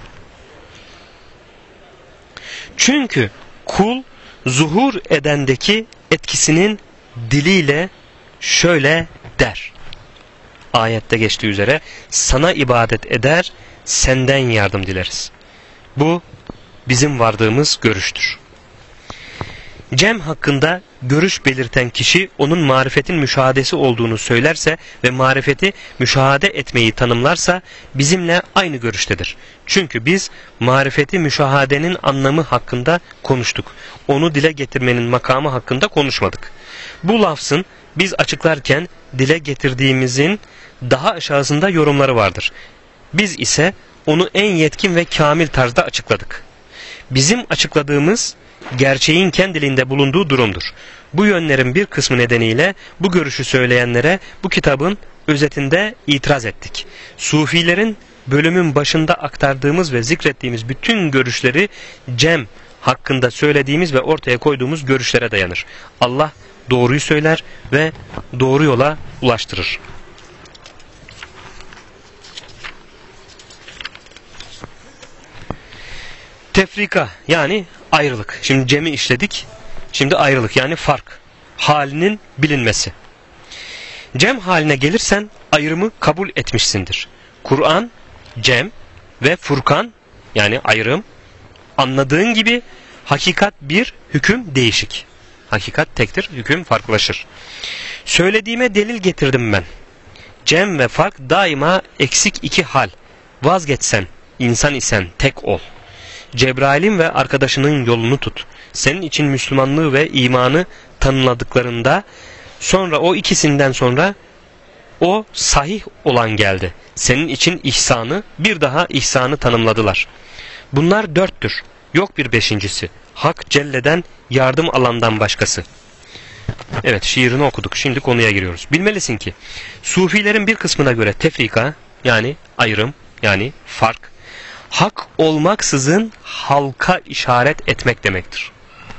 Çünkü kul zuhur edendeki etkisinin diliyle şöyle der. Ayette geçtiği üzere sana ibadet eder, senden yardım dileriz. Bu bizim vardığımız görüştür. Cem hakkında görüş belirten kişi onun marifetin müşahadesi olduğunu söylerse ve marifeti müşahade etmeyi tanımlarsa bizimle aynı görüştedir. Çünkü biz marifeti müşahadenin anlamı hakkında konuştuk. Onu dile getirmenin makamı hakkında konuşmadık. Bu lafzın biz açıklarken dile getirdiğimizin daha aşağısında yorumları vardır. Biz ise onu en yetkin ve kamil tarzda açıkladık. Bizim açıkladığımız gerçeğin kendiliğinde bulunduğu durumdur. Bu yönlerin bir kısmı nedeniyle bu görüşü söyleyenlere bu kitabın özetinde itiraz ettik. Sufilerin bölümün başında aktardığımız ve zikrettiğimiz bütün görüşleri Cem hakkında söylediğimiz ve ortaya koyduğumuz görüşlere dayanır. Allah doğruyu söyler ve doğru yola ulaştırır. Tefrika yani ayrılık. Şimdi cemi işledik. Şimdi ayrılık yani fark. Halinin bilinmesi. Cem haline gelirsen ayrımı kabul etmişsindir. Kur'an, cem ve furkan yani ayrım. Anladığın gibi hakikat bir, hüküm değişik. Hakikat tektir, hüküm farklılaşır. Söylediğime delil getirdim ben. Cem ve fark daima eksik iki hal. Vazgeçsen, insan isen tek ol. Cebrail'in ve arkadaşının yolunu tut. Senin için Müslümanlığı ve imanı tanımladıklarında sonra o ikisinden sonra o sahih olan geldi. Senin için ihsanı bir daha ihsanı tanımladılar. Bunlar dörttür. Yok bir beşincisi. Hak Celle'den yardım alandan başkası. Evet şiirini okuduk. Şimdi konuya giriyoruz. Bilmelisin ki Sufilerin bir kısmına göre tefrika yani ayrım yani fark hak olmaksızın halka işaret etmek demektir.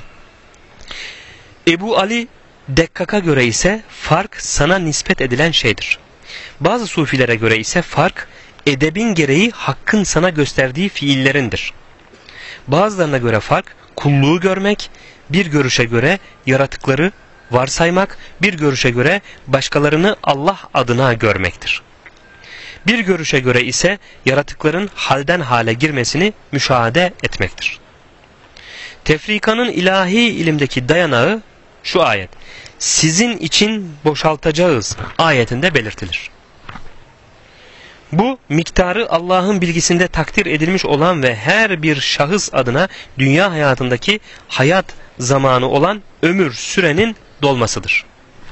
Ebu Ali Dekkak'a göre ise fark sana nispet edilen şeydir. Bazı sufilere göre ise fark edebin gereği hakkın sana gösterdiği fiillerindir. Bazılarına göre fark kulluğu görmek, bir görüşe göre yaratıkları varsaymak, bir görüşe göre başkalarını Allah adına görmektir. Bir görüşe göre ise yaratıkların halden hale girmesini müşahede etmektir. Tefrikanın ilahi ilimdeki dayanağı şu ayet: sizin için boşaltacağız ayetinde belirtilir. Bu miktarı Allah'ın bilgisinde takdir edilmiş olan ve her bir şahıs adına dünya hayatındaki hayat zamanı olan ömür sürenin dolmasıdır.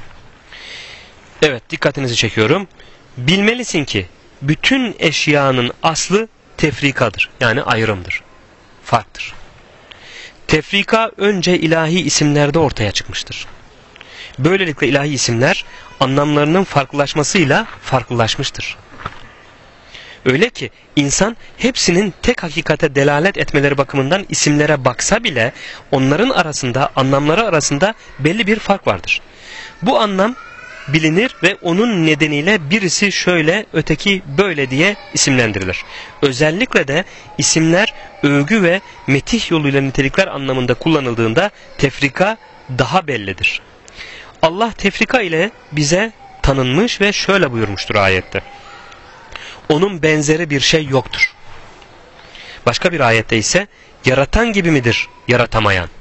Evet, dikkatinizi çekiyorum. Bilmelisin ki bütün eşyanın aslı tefrikadır. Yani ayrımdır. Farktır. Tefrika önce ilahi isimlerde ortaya çıkmıştır. Böylelikle ilahi isimler anlamlarının farklılaşmasıyla farklılaşmıştır. Öyle ki insan hepsinin tek hakikate delalet etmeleri bakımından isimlere baksa bile onların arasında, anlamları arasında belli bir fark vardır. Bu anlam bilinir ve onun nedeniyle birisi şöyle, öteki böyle diye isimlendirilir. Özellikle de isimler övgü ve metih yoluyla nitelikler anlamında kullanıldığında tefrika daha bellidir. Allah tefrika ile bize tanınmış ve şöyle buyurmuştur ayette: onun benzeri bir şey yoktur. Başka bir ayette ise yaratan gibi midir yaratamayan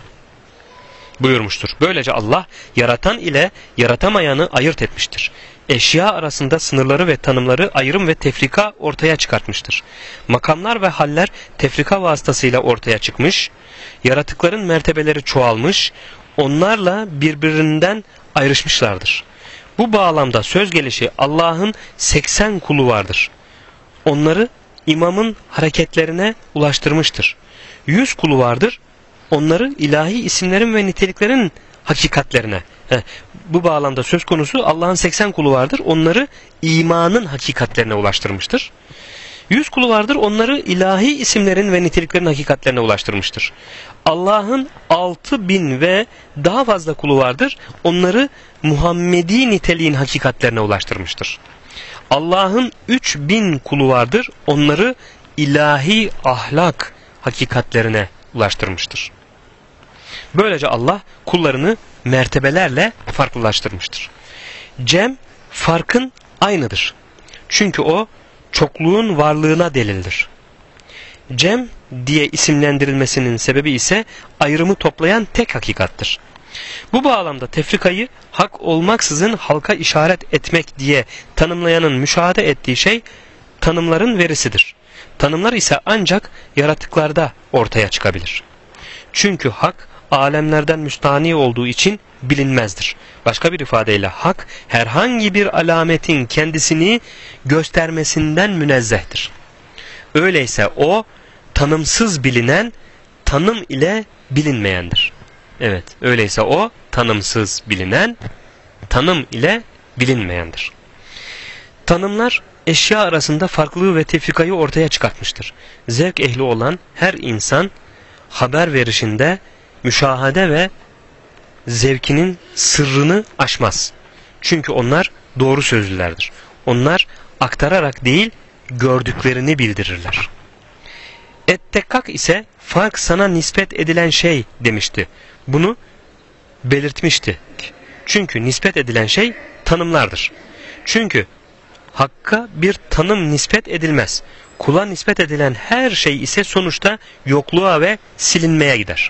buyurmuştur. Böylece Allah yaratan ile yaratamayanı ayırt etmiştir. Eşya arasında sınırları ve tanımları ayrım ve tefrika ortaya çıkartmıştır. Makamlar ve haller tefrika vasıtasıyla ortaya çıkmış, yaratıkların mertebeleri çoğalmış, onlarla birbirinden ayrışmışlardır. Bu bağlamda söz gelişi Allah'ın 80 kulu vardır. Onları imamın hareketlerine ulaştırmıştır. 100 kulu vardır. Onları ilahi isimlerin ve niteliklerin hakikatlerine. Bu bağlamda söz konusu Allah'ın 80 kulu vardır. Onları imanın hakikatlerine ulaştırmıştır. 100 kulu vardır. Onları ilahi isimlerin ve niteliklerin hakikatlerine ulaştırmıştır. Allah'ın 6000 ve daha fazla kulu vardır. Onları Muhammedi niteliğin hakikatlerine ulaştırmıştır. Allah'ın 3000 kulu vardır. Onları ilahi ahlak hakikatlerine ulaştırmıştır. Böylece Allah kullarını mertebelerle farklılaştırmıştır. Cem, farkın aynıdır. Çünkü o çokluğun varlığına delildir. Cem diye isimlendirilmesinin sebebi ise ayrımı toplayan tek hakikattır. Bu bağlamda tefrikayı hak olmaksızın halka işaret etmek diye tanımlayanın müşahede ettiği şey tanımların verisidir. Tanımlar ise ancak yaratıklarda ortaya çıkabilir. Çünkü hak alemlerden müstani olduğu için bilinmezdir. Başka bir ifadeyle hak herhangi bir alametin kendisini göstermesinden münezzehtir. Öyleyse o tanımsız bilinen, tanım ile bilinmeyendir. Evet, öyleyse o tanımsız bilinen, tanım ile bilinmeyendir. Tanımlar eşya arasında farklılığı ve tefrikayı ortaya çıkartmıştır. Zevk ehli olan her insan haber verişinde müşahede ve zevkinin sırrını aşmaz. Çünkü onlar doğru sözlülerdir. Onlar aktararak değil, gördüklerini bildirirler. Ettekkak ise fark sana nispet edilen şey demişti. Bunu belirtmişti. Çünkü nispet edilen şey tanımlardır. Çünkü Hakk'a bir tanım nispet edilmez. Kula nispet edilen her şey ise sonuçta yokluğa ve silinmeye gider.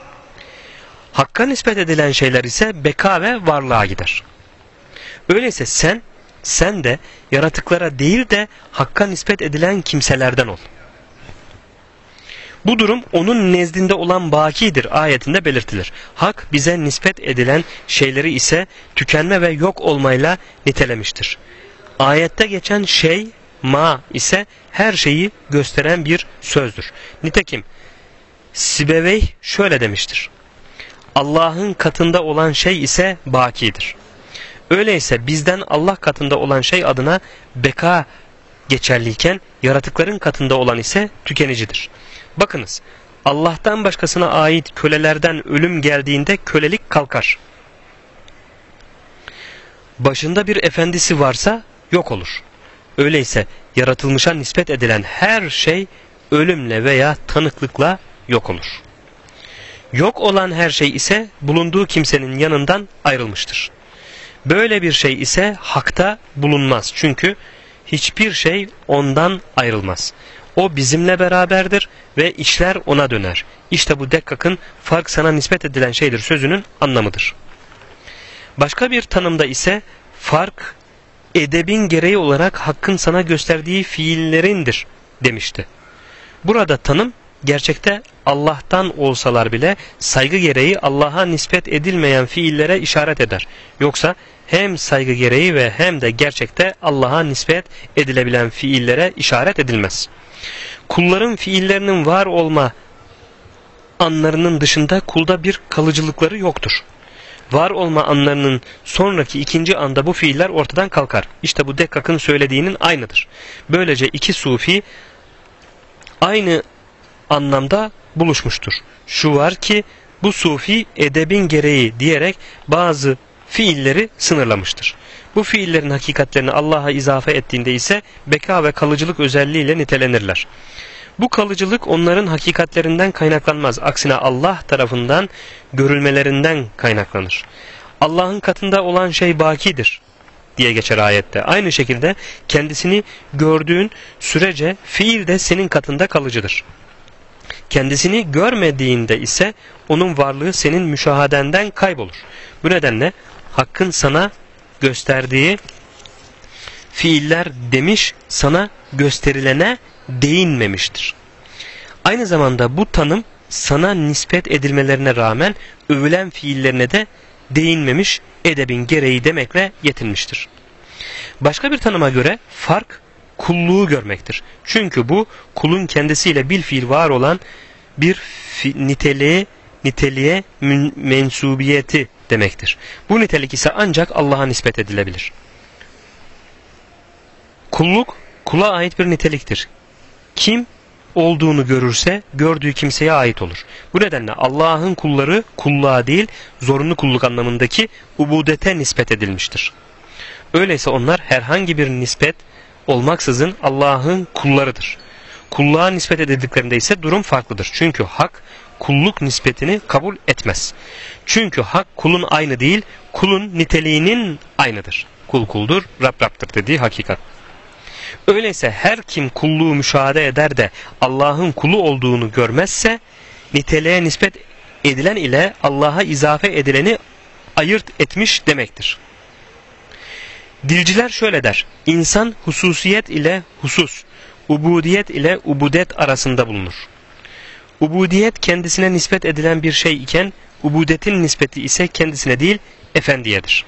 Hakk'a nispet edilen şeyler ise beka ve varlığa gider. Öyleyse sen de yaratıklara değil de Hakk'a nispet edilen kimselerden ol. Bu durum onun nezdinde olan bakidir ayetinde belirtilir. Hak bize nispet edilen şeyleri ise tükenme ve yok olmayla nitelemiştir. Ayette geçen şey, ma ise her şeyi gösteren bir sözdür. Nitekim Sibevey şöyle demiştir: Allah'ın katında olan şey ise bakidir. Öyleyse bizden Allah katında olan şey adına beka geçerliyken yaratıkların katında olan ise tükenicidir. Bakınız, Allah'tan başkasına ait kölelerden ölüm geldiğinde kölelik kalkar. Başında bir efendisi varsa yok olur. Öyleyse yaratılmışa nispet edilen her şey ölümle veya tanıklıkla yok olur. Yok olan her şey ise bulunduğu kimsenin yanından ayrılmıştır. Böyle bir şey ise hakta bulunmaz. Çünkü hiçbir şey ondan ayrılmaz. O bizimle beraberdir ve işler ona döner. İşte bu Dekkak'ın fark sana nispet edilen şeydir sözünün anlamıdır. Başka bir tanımda ise fark edebin gereği olarak Hakk'ın sana gösterdiği fiillerindir demişti. Burada tanım gerçekte Allah'tan olsalar bile saygı gereği Allah'a nispet edilmeyen fiillere işaret eder. Yoksa hem saygı gereği ve hem de gerçekte Allah'a nispet edilebilen fiillere işaret edilmez. Kulların fiillerinin var olma anlarının dışında kulda bir kalıcılıkları yoktur. Var olma anlarının sonraki ikinci anda bu fiiller ortadan kalkar. İşte bu Dekkak'ın söylediğinin aynıdır. Böylece iki sufi aynı anlamda buluşmuştur. Şu var ki bu sufi edebin gereği diyerek bazı fiilleri sınırlamıştır. Bu fiillerin hakikatlerini Allah'a izafe ettiğinde ise beka ve kalıcılık özelliğiyle nitelenirler. Bu kalıcılık onların hakikatlerinden kaynaklanmaz. Aksine Allah tarafından görülmelerinden kaynaklanır. Allah'ın katında olan şey bakidir diye geçer ayette. Aynı şekilde kendisini gördüğün sürece fiil de senin katında kalıcıdır. Kendisini görmediğinde ise onun varlığı senin müşahadenden kaybolur. Bu nedenle Hakk'ın sana gösterdiği fiiller demiş, sana gösterilene değinmemiştir. Aynı zamanda bu tanım sana nispet edilmelerine rağmen övülen fiillerine de değinmemiş, edebin gereği demekle yetinmiştir. Başka bir tanıma göre fark kulluğu görmektir. Çünkü bu kulun kendisiyle bilfiil var olan bir niteliğe mensubiyeti demektir. Bu nitelik ise ancak Allah'a nispet edilebilir. Kulluk kula ait bir niteliktir. Kim olduğunu görürse gördüğü kimseye ait olur. Bu nedenle Allah'ın kulları kulluğa değil zorunlu kulluk anlamındaki ubudete nispet edilmiştir. Öyleyse onlar herhangi bir nispet olmaksızın Allah'ın kullarıdır. Kulluğa nispet edildiklerinde ise durum farklıdır. Çünkü hak kulluk nispetini kabul etmez. Çünkü hak kulun aynı değil, kulun niteliğinin aynıdır. Kul kuldur, Rab Rab'dır dediği hakikat. Öyleyse her kim kulluğu müşahede eder de Allah'ın kulu olduğunu görmezse niteliğe nispet edilen ile Allah'a izafe edileni ayırt etmiş demektir. Dilciler şöyle der: İnsan hususiyet ile husus, ubudiyet ile ubudet arasında bulunur. Ubudiyet kendisine nispet edilen bir şey iken ubudetin nispeti ise kendisine değil efendiyedir.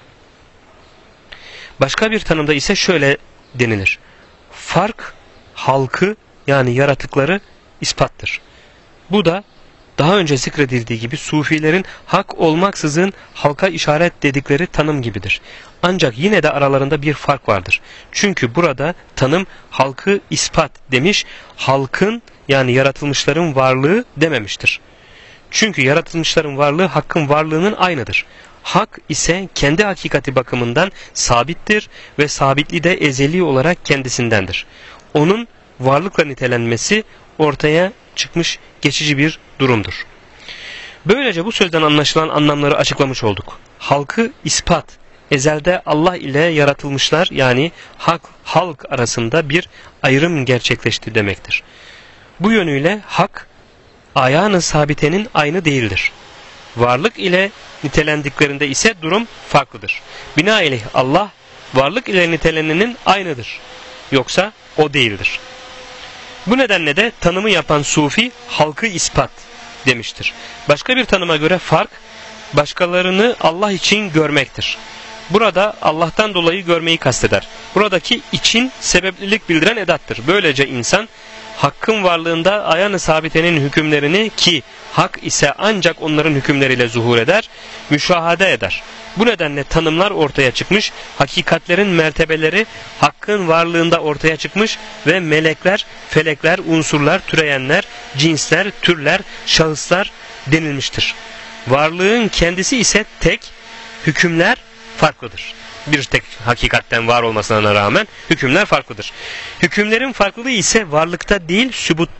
Başka bir tanımda ise şöyle denilir: fark halkı yani yaratıkları ispattır. Bu da daha önce zikredildiği gibi sufilerin hak olmaksızın halka işaret dedikleri tanım gibidir. Ancak yine de aralarında bir fark vardır. Çünkü burada tanım halkı ispat demiş, halkın yani yaratılmışların varlığı dememiştir. Çünkü yaratılmışların varlığı hakkın varlığının aynıdır. Hak ise kendi hakikati bakımından sabittir ve sabitliği de ezeli olarak kendisindendir. Onun varlıkla nitelenmesi ortaya çıkmış geçici bir durumdur. Böylece bu sözden anlaşılan anlamları açıklamış olduk. Halkı ispat, ezelde Allah ile yaratılmışlar yani halk arasında bir ayrım gerçekleşti demektir. Bu yönüyle hak, ayağın-ı sabitenin aynı değildir. Varlık ile nitelendiklerinde ise durum farklıdır. Binaenaleyh Allah, varlık ile nitelenenin aynıdır. Yoksa o değildir. Bu nedenle de tanımı yapan sufi halkı ispat demiştir. Başka bir tanıma göre fark, başkalarını Allah için görmektir. Burada Allah'tan dolayı görmeyi kasteder. Buradaki için sebeplilik bildiren edattır. Böylece insan hakkın varlığında ayağın-ı sabitenin hükümlerini, ki hak ise ancak onların hükümleriyle zuhur eder, müşahede eder. Bu nedenle tanımlar ortaya çıkmış, hakikatlerin mertebeleri hakkın varlığında ortaya çıkmış ve melekler, felekler, unsurlar, türeyenler, cinsler, türler, şahıslar denilmiştir. Varlığın kendisi ise tek, hükümler farklıdır. Bir tek hakikatten var olmasına rağmen hükümler farklıdır. Hükümlerin farklılığı ise varlıkta değil sübutta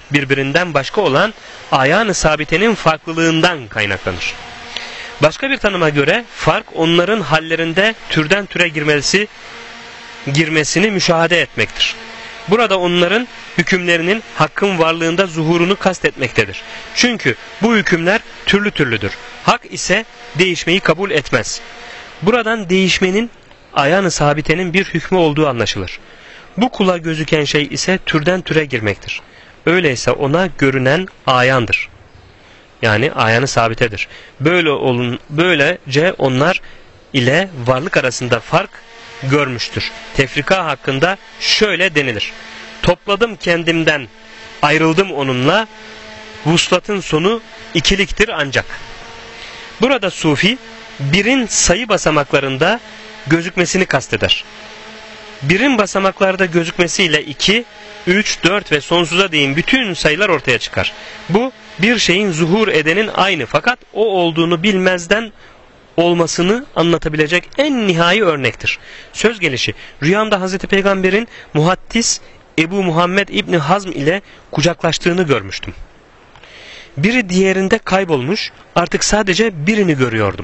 birbirinden başka olan ayağını sabitenin farklılığından kaynaklanır. Başka bir tanıma göre fark onların hallerinde türden türe girmesini müşahede etmektir. Burada onların hükümlerinin hakkın varlığında zuhurunu kastetmektedir. Çünkü bu hükümler türlü türlüdür. Hak ise değişmeyi kabul etmez. Buradan değişmenin ayağını sabitenin bir hükmü olduğu anlaşılır. Bu kula gözüken şey ise türden türe girmektir. Öyleyse ona görünen ayandır. Yani ayanı sabitedir. Böylece onlar ile varlık arasında fark görmüştür. Tefrika hakkında şöyle denilir: topladım kendimden, ayrıldım onunla, vuslatın sonu ikiliktir ancak. Burada sufi, birin sayı basamaklarında gözükmesini kasteder. Birin basamaklarda gözükmesiyle 2, 3, 4 ve sonsuza değin bütün sayılar ortaya çıkar. Bu, bir şeyin zuhur edenin aynı fakat o olduğunu bilmezden olmasını anlatabilecek en nihai örnektir. Söz gelişi, rüyamda Hazreti Peygamber'in muhaddis Ebu Muhammed İbni Hazm ile kucaklaştığını görmüştüm. Biri diğerinde kaybolmuş, artık sadece birini görüyordum.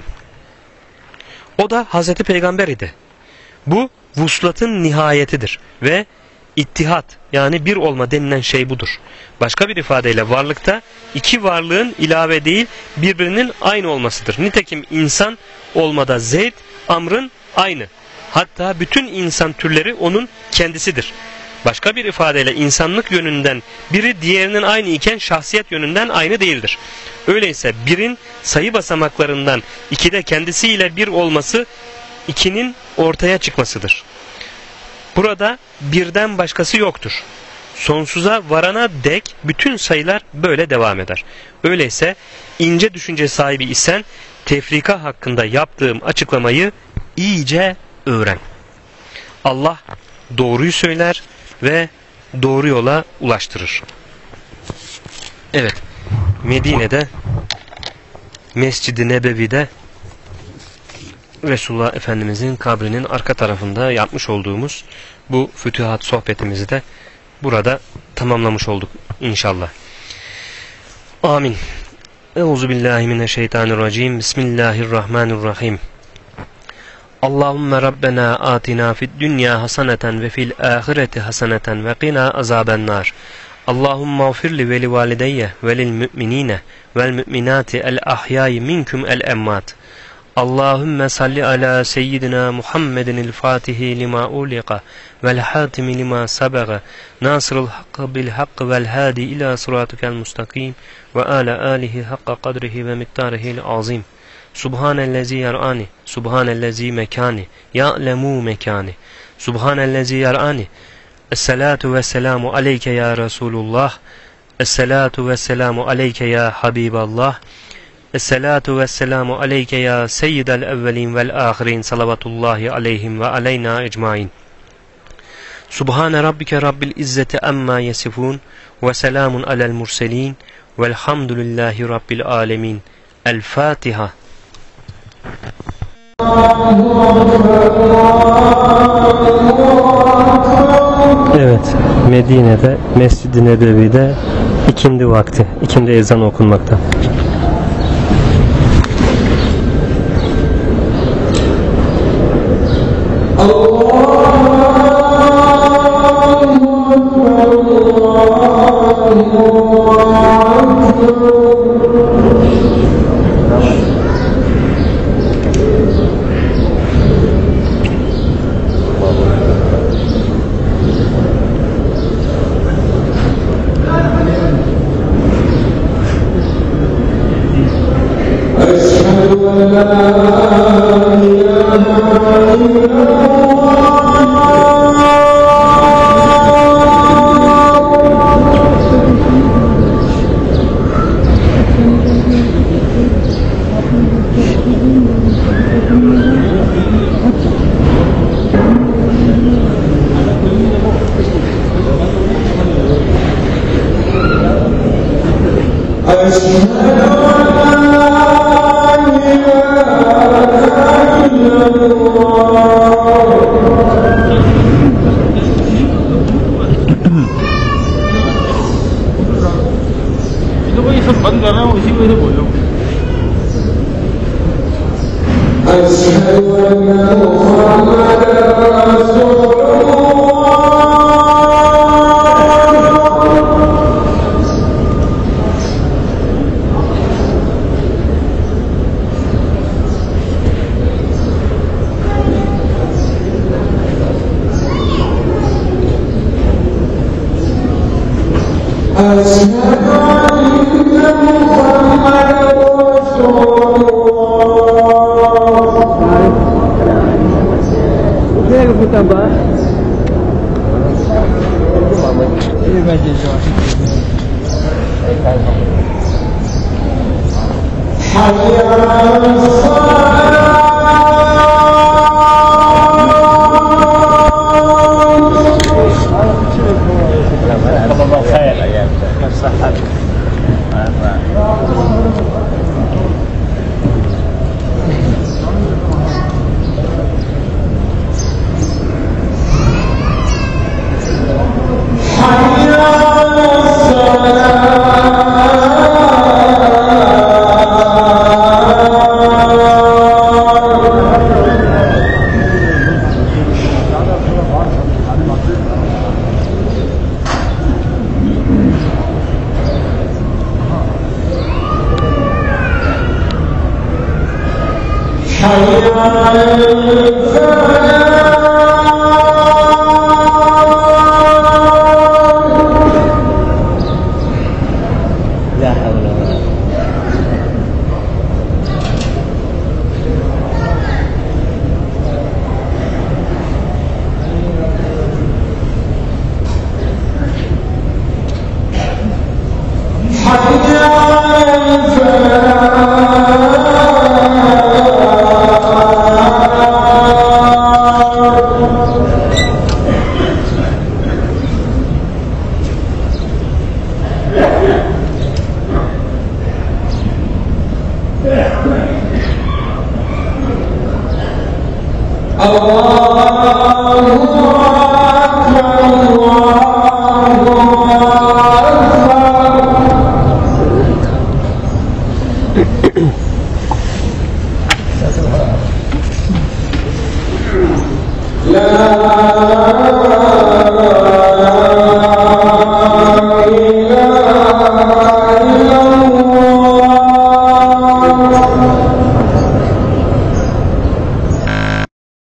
O da Hazreti Peygamber idi. Bu vuslatın nihayetidir ve ittihat, yani bir olma denilen şey budur. Başka bir ifadeyle varlıkta iki varlığın ilave değil birbirinin aynı olmasıdır. Nitekim insan olmada Zeyd, Amr'ın aynı. Hatta bütün insan türleri onun kendisidir. Başka bir ifadeyle insanlık yönünden biri diğerinin aynı iken şahsiyet yönünden aynı değildir. Öyleyse birin sayı basamaklarından 2'de kendisiyle bir olması 2'nin ortaya çıkmasıdır. Burada birden başkası yoktur. Sonsuza varana dek bütün sayılar böyle devam eder. Öyleyse ince düşünce sahibi isen tefrika hakkında yaptığım açıklamayı iyice öğren. Allah doğruyu söyler ve doğru yola ulaştırır. Evet, Medine'de Mescid-i Nebevi'de Resulullah Efendimizin kabrinin arka tarafında yapmış olduğumuz bu fütühat sohbetimizi de burada tamamlamış olduk inşallah. Amin. Euzubillahimineşşeytanirracim. Bismillahirrahmanirrahim. Allahümme Rabbena atina fid dünya haseneten ve fil ahireti haseneten ve qina azabennar. Allahümme gfirli ve li valideyye ve lil müminine vel müminati el ahyayi minkum el emmat. Allahümme salli ala seyyidina Muhammedin el fatihi lima uliqa vel hatimi lima sabaga nasırul hakkı bil hakkı vel hadi ila sıratukel mustakim ve ala alihi hakka kadrihi ve miktarihil azim. Subhanellezi yar'ani, subhanellezi mekani, ya'lemu mekani, subhanellezi yar'ani. Esselatu vesselamu aleyke ya Resulullah, esselatu vesselamu aleyke ya Habiballah, esselatu vesselamu aleyke ya seyyidel evvelin vel ahirin, salavatullahi aleyhim ve aleyna ecmain. Subhane rabbike rabbil izzeti amma yesifun ve selamun alel murselin velhamdülillahi rabbil alemin. El Fatiha. Evet, Medine'de Mescid-i Nebevi'de ikindi vakti, ikindi ezan okunmakta.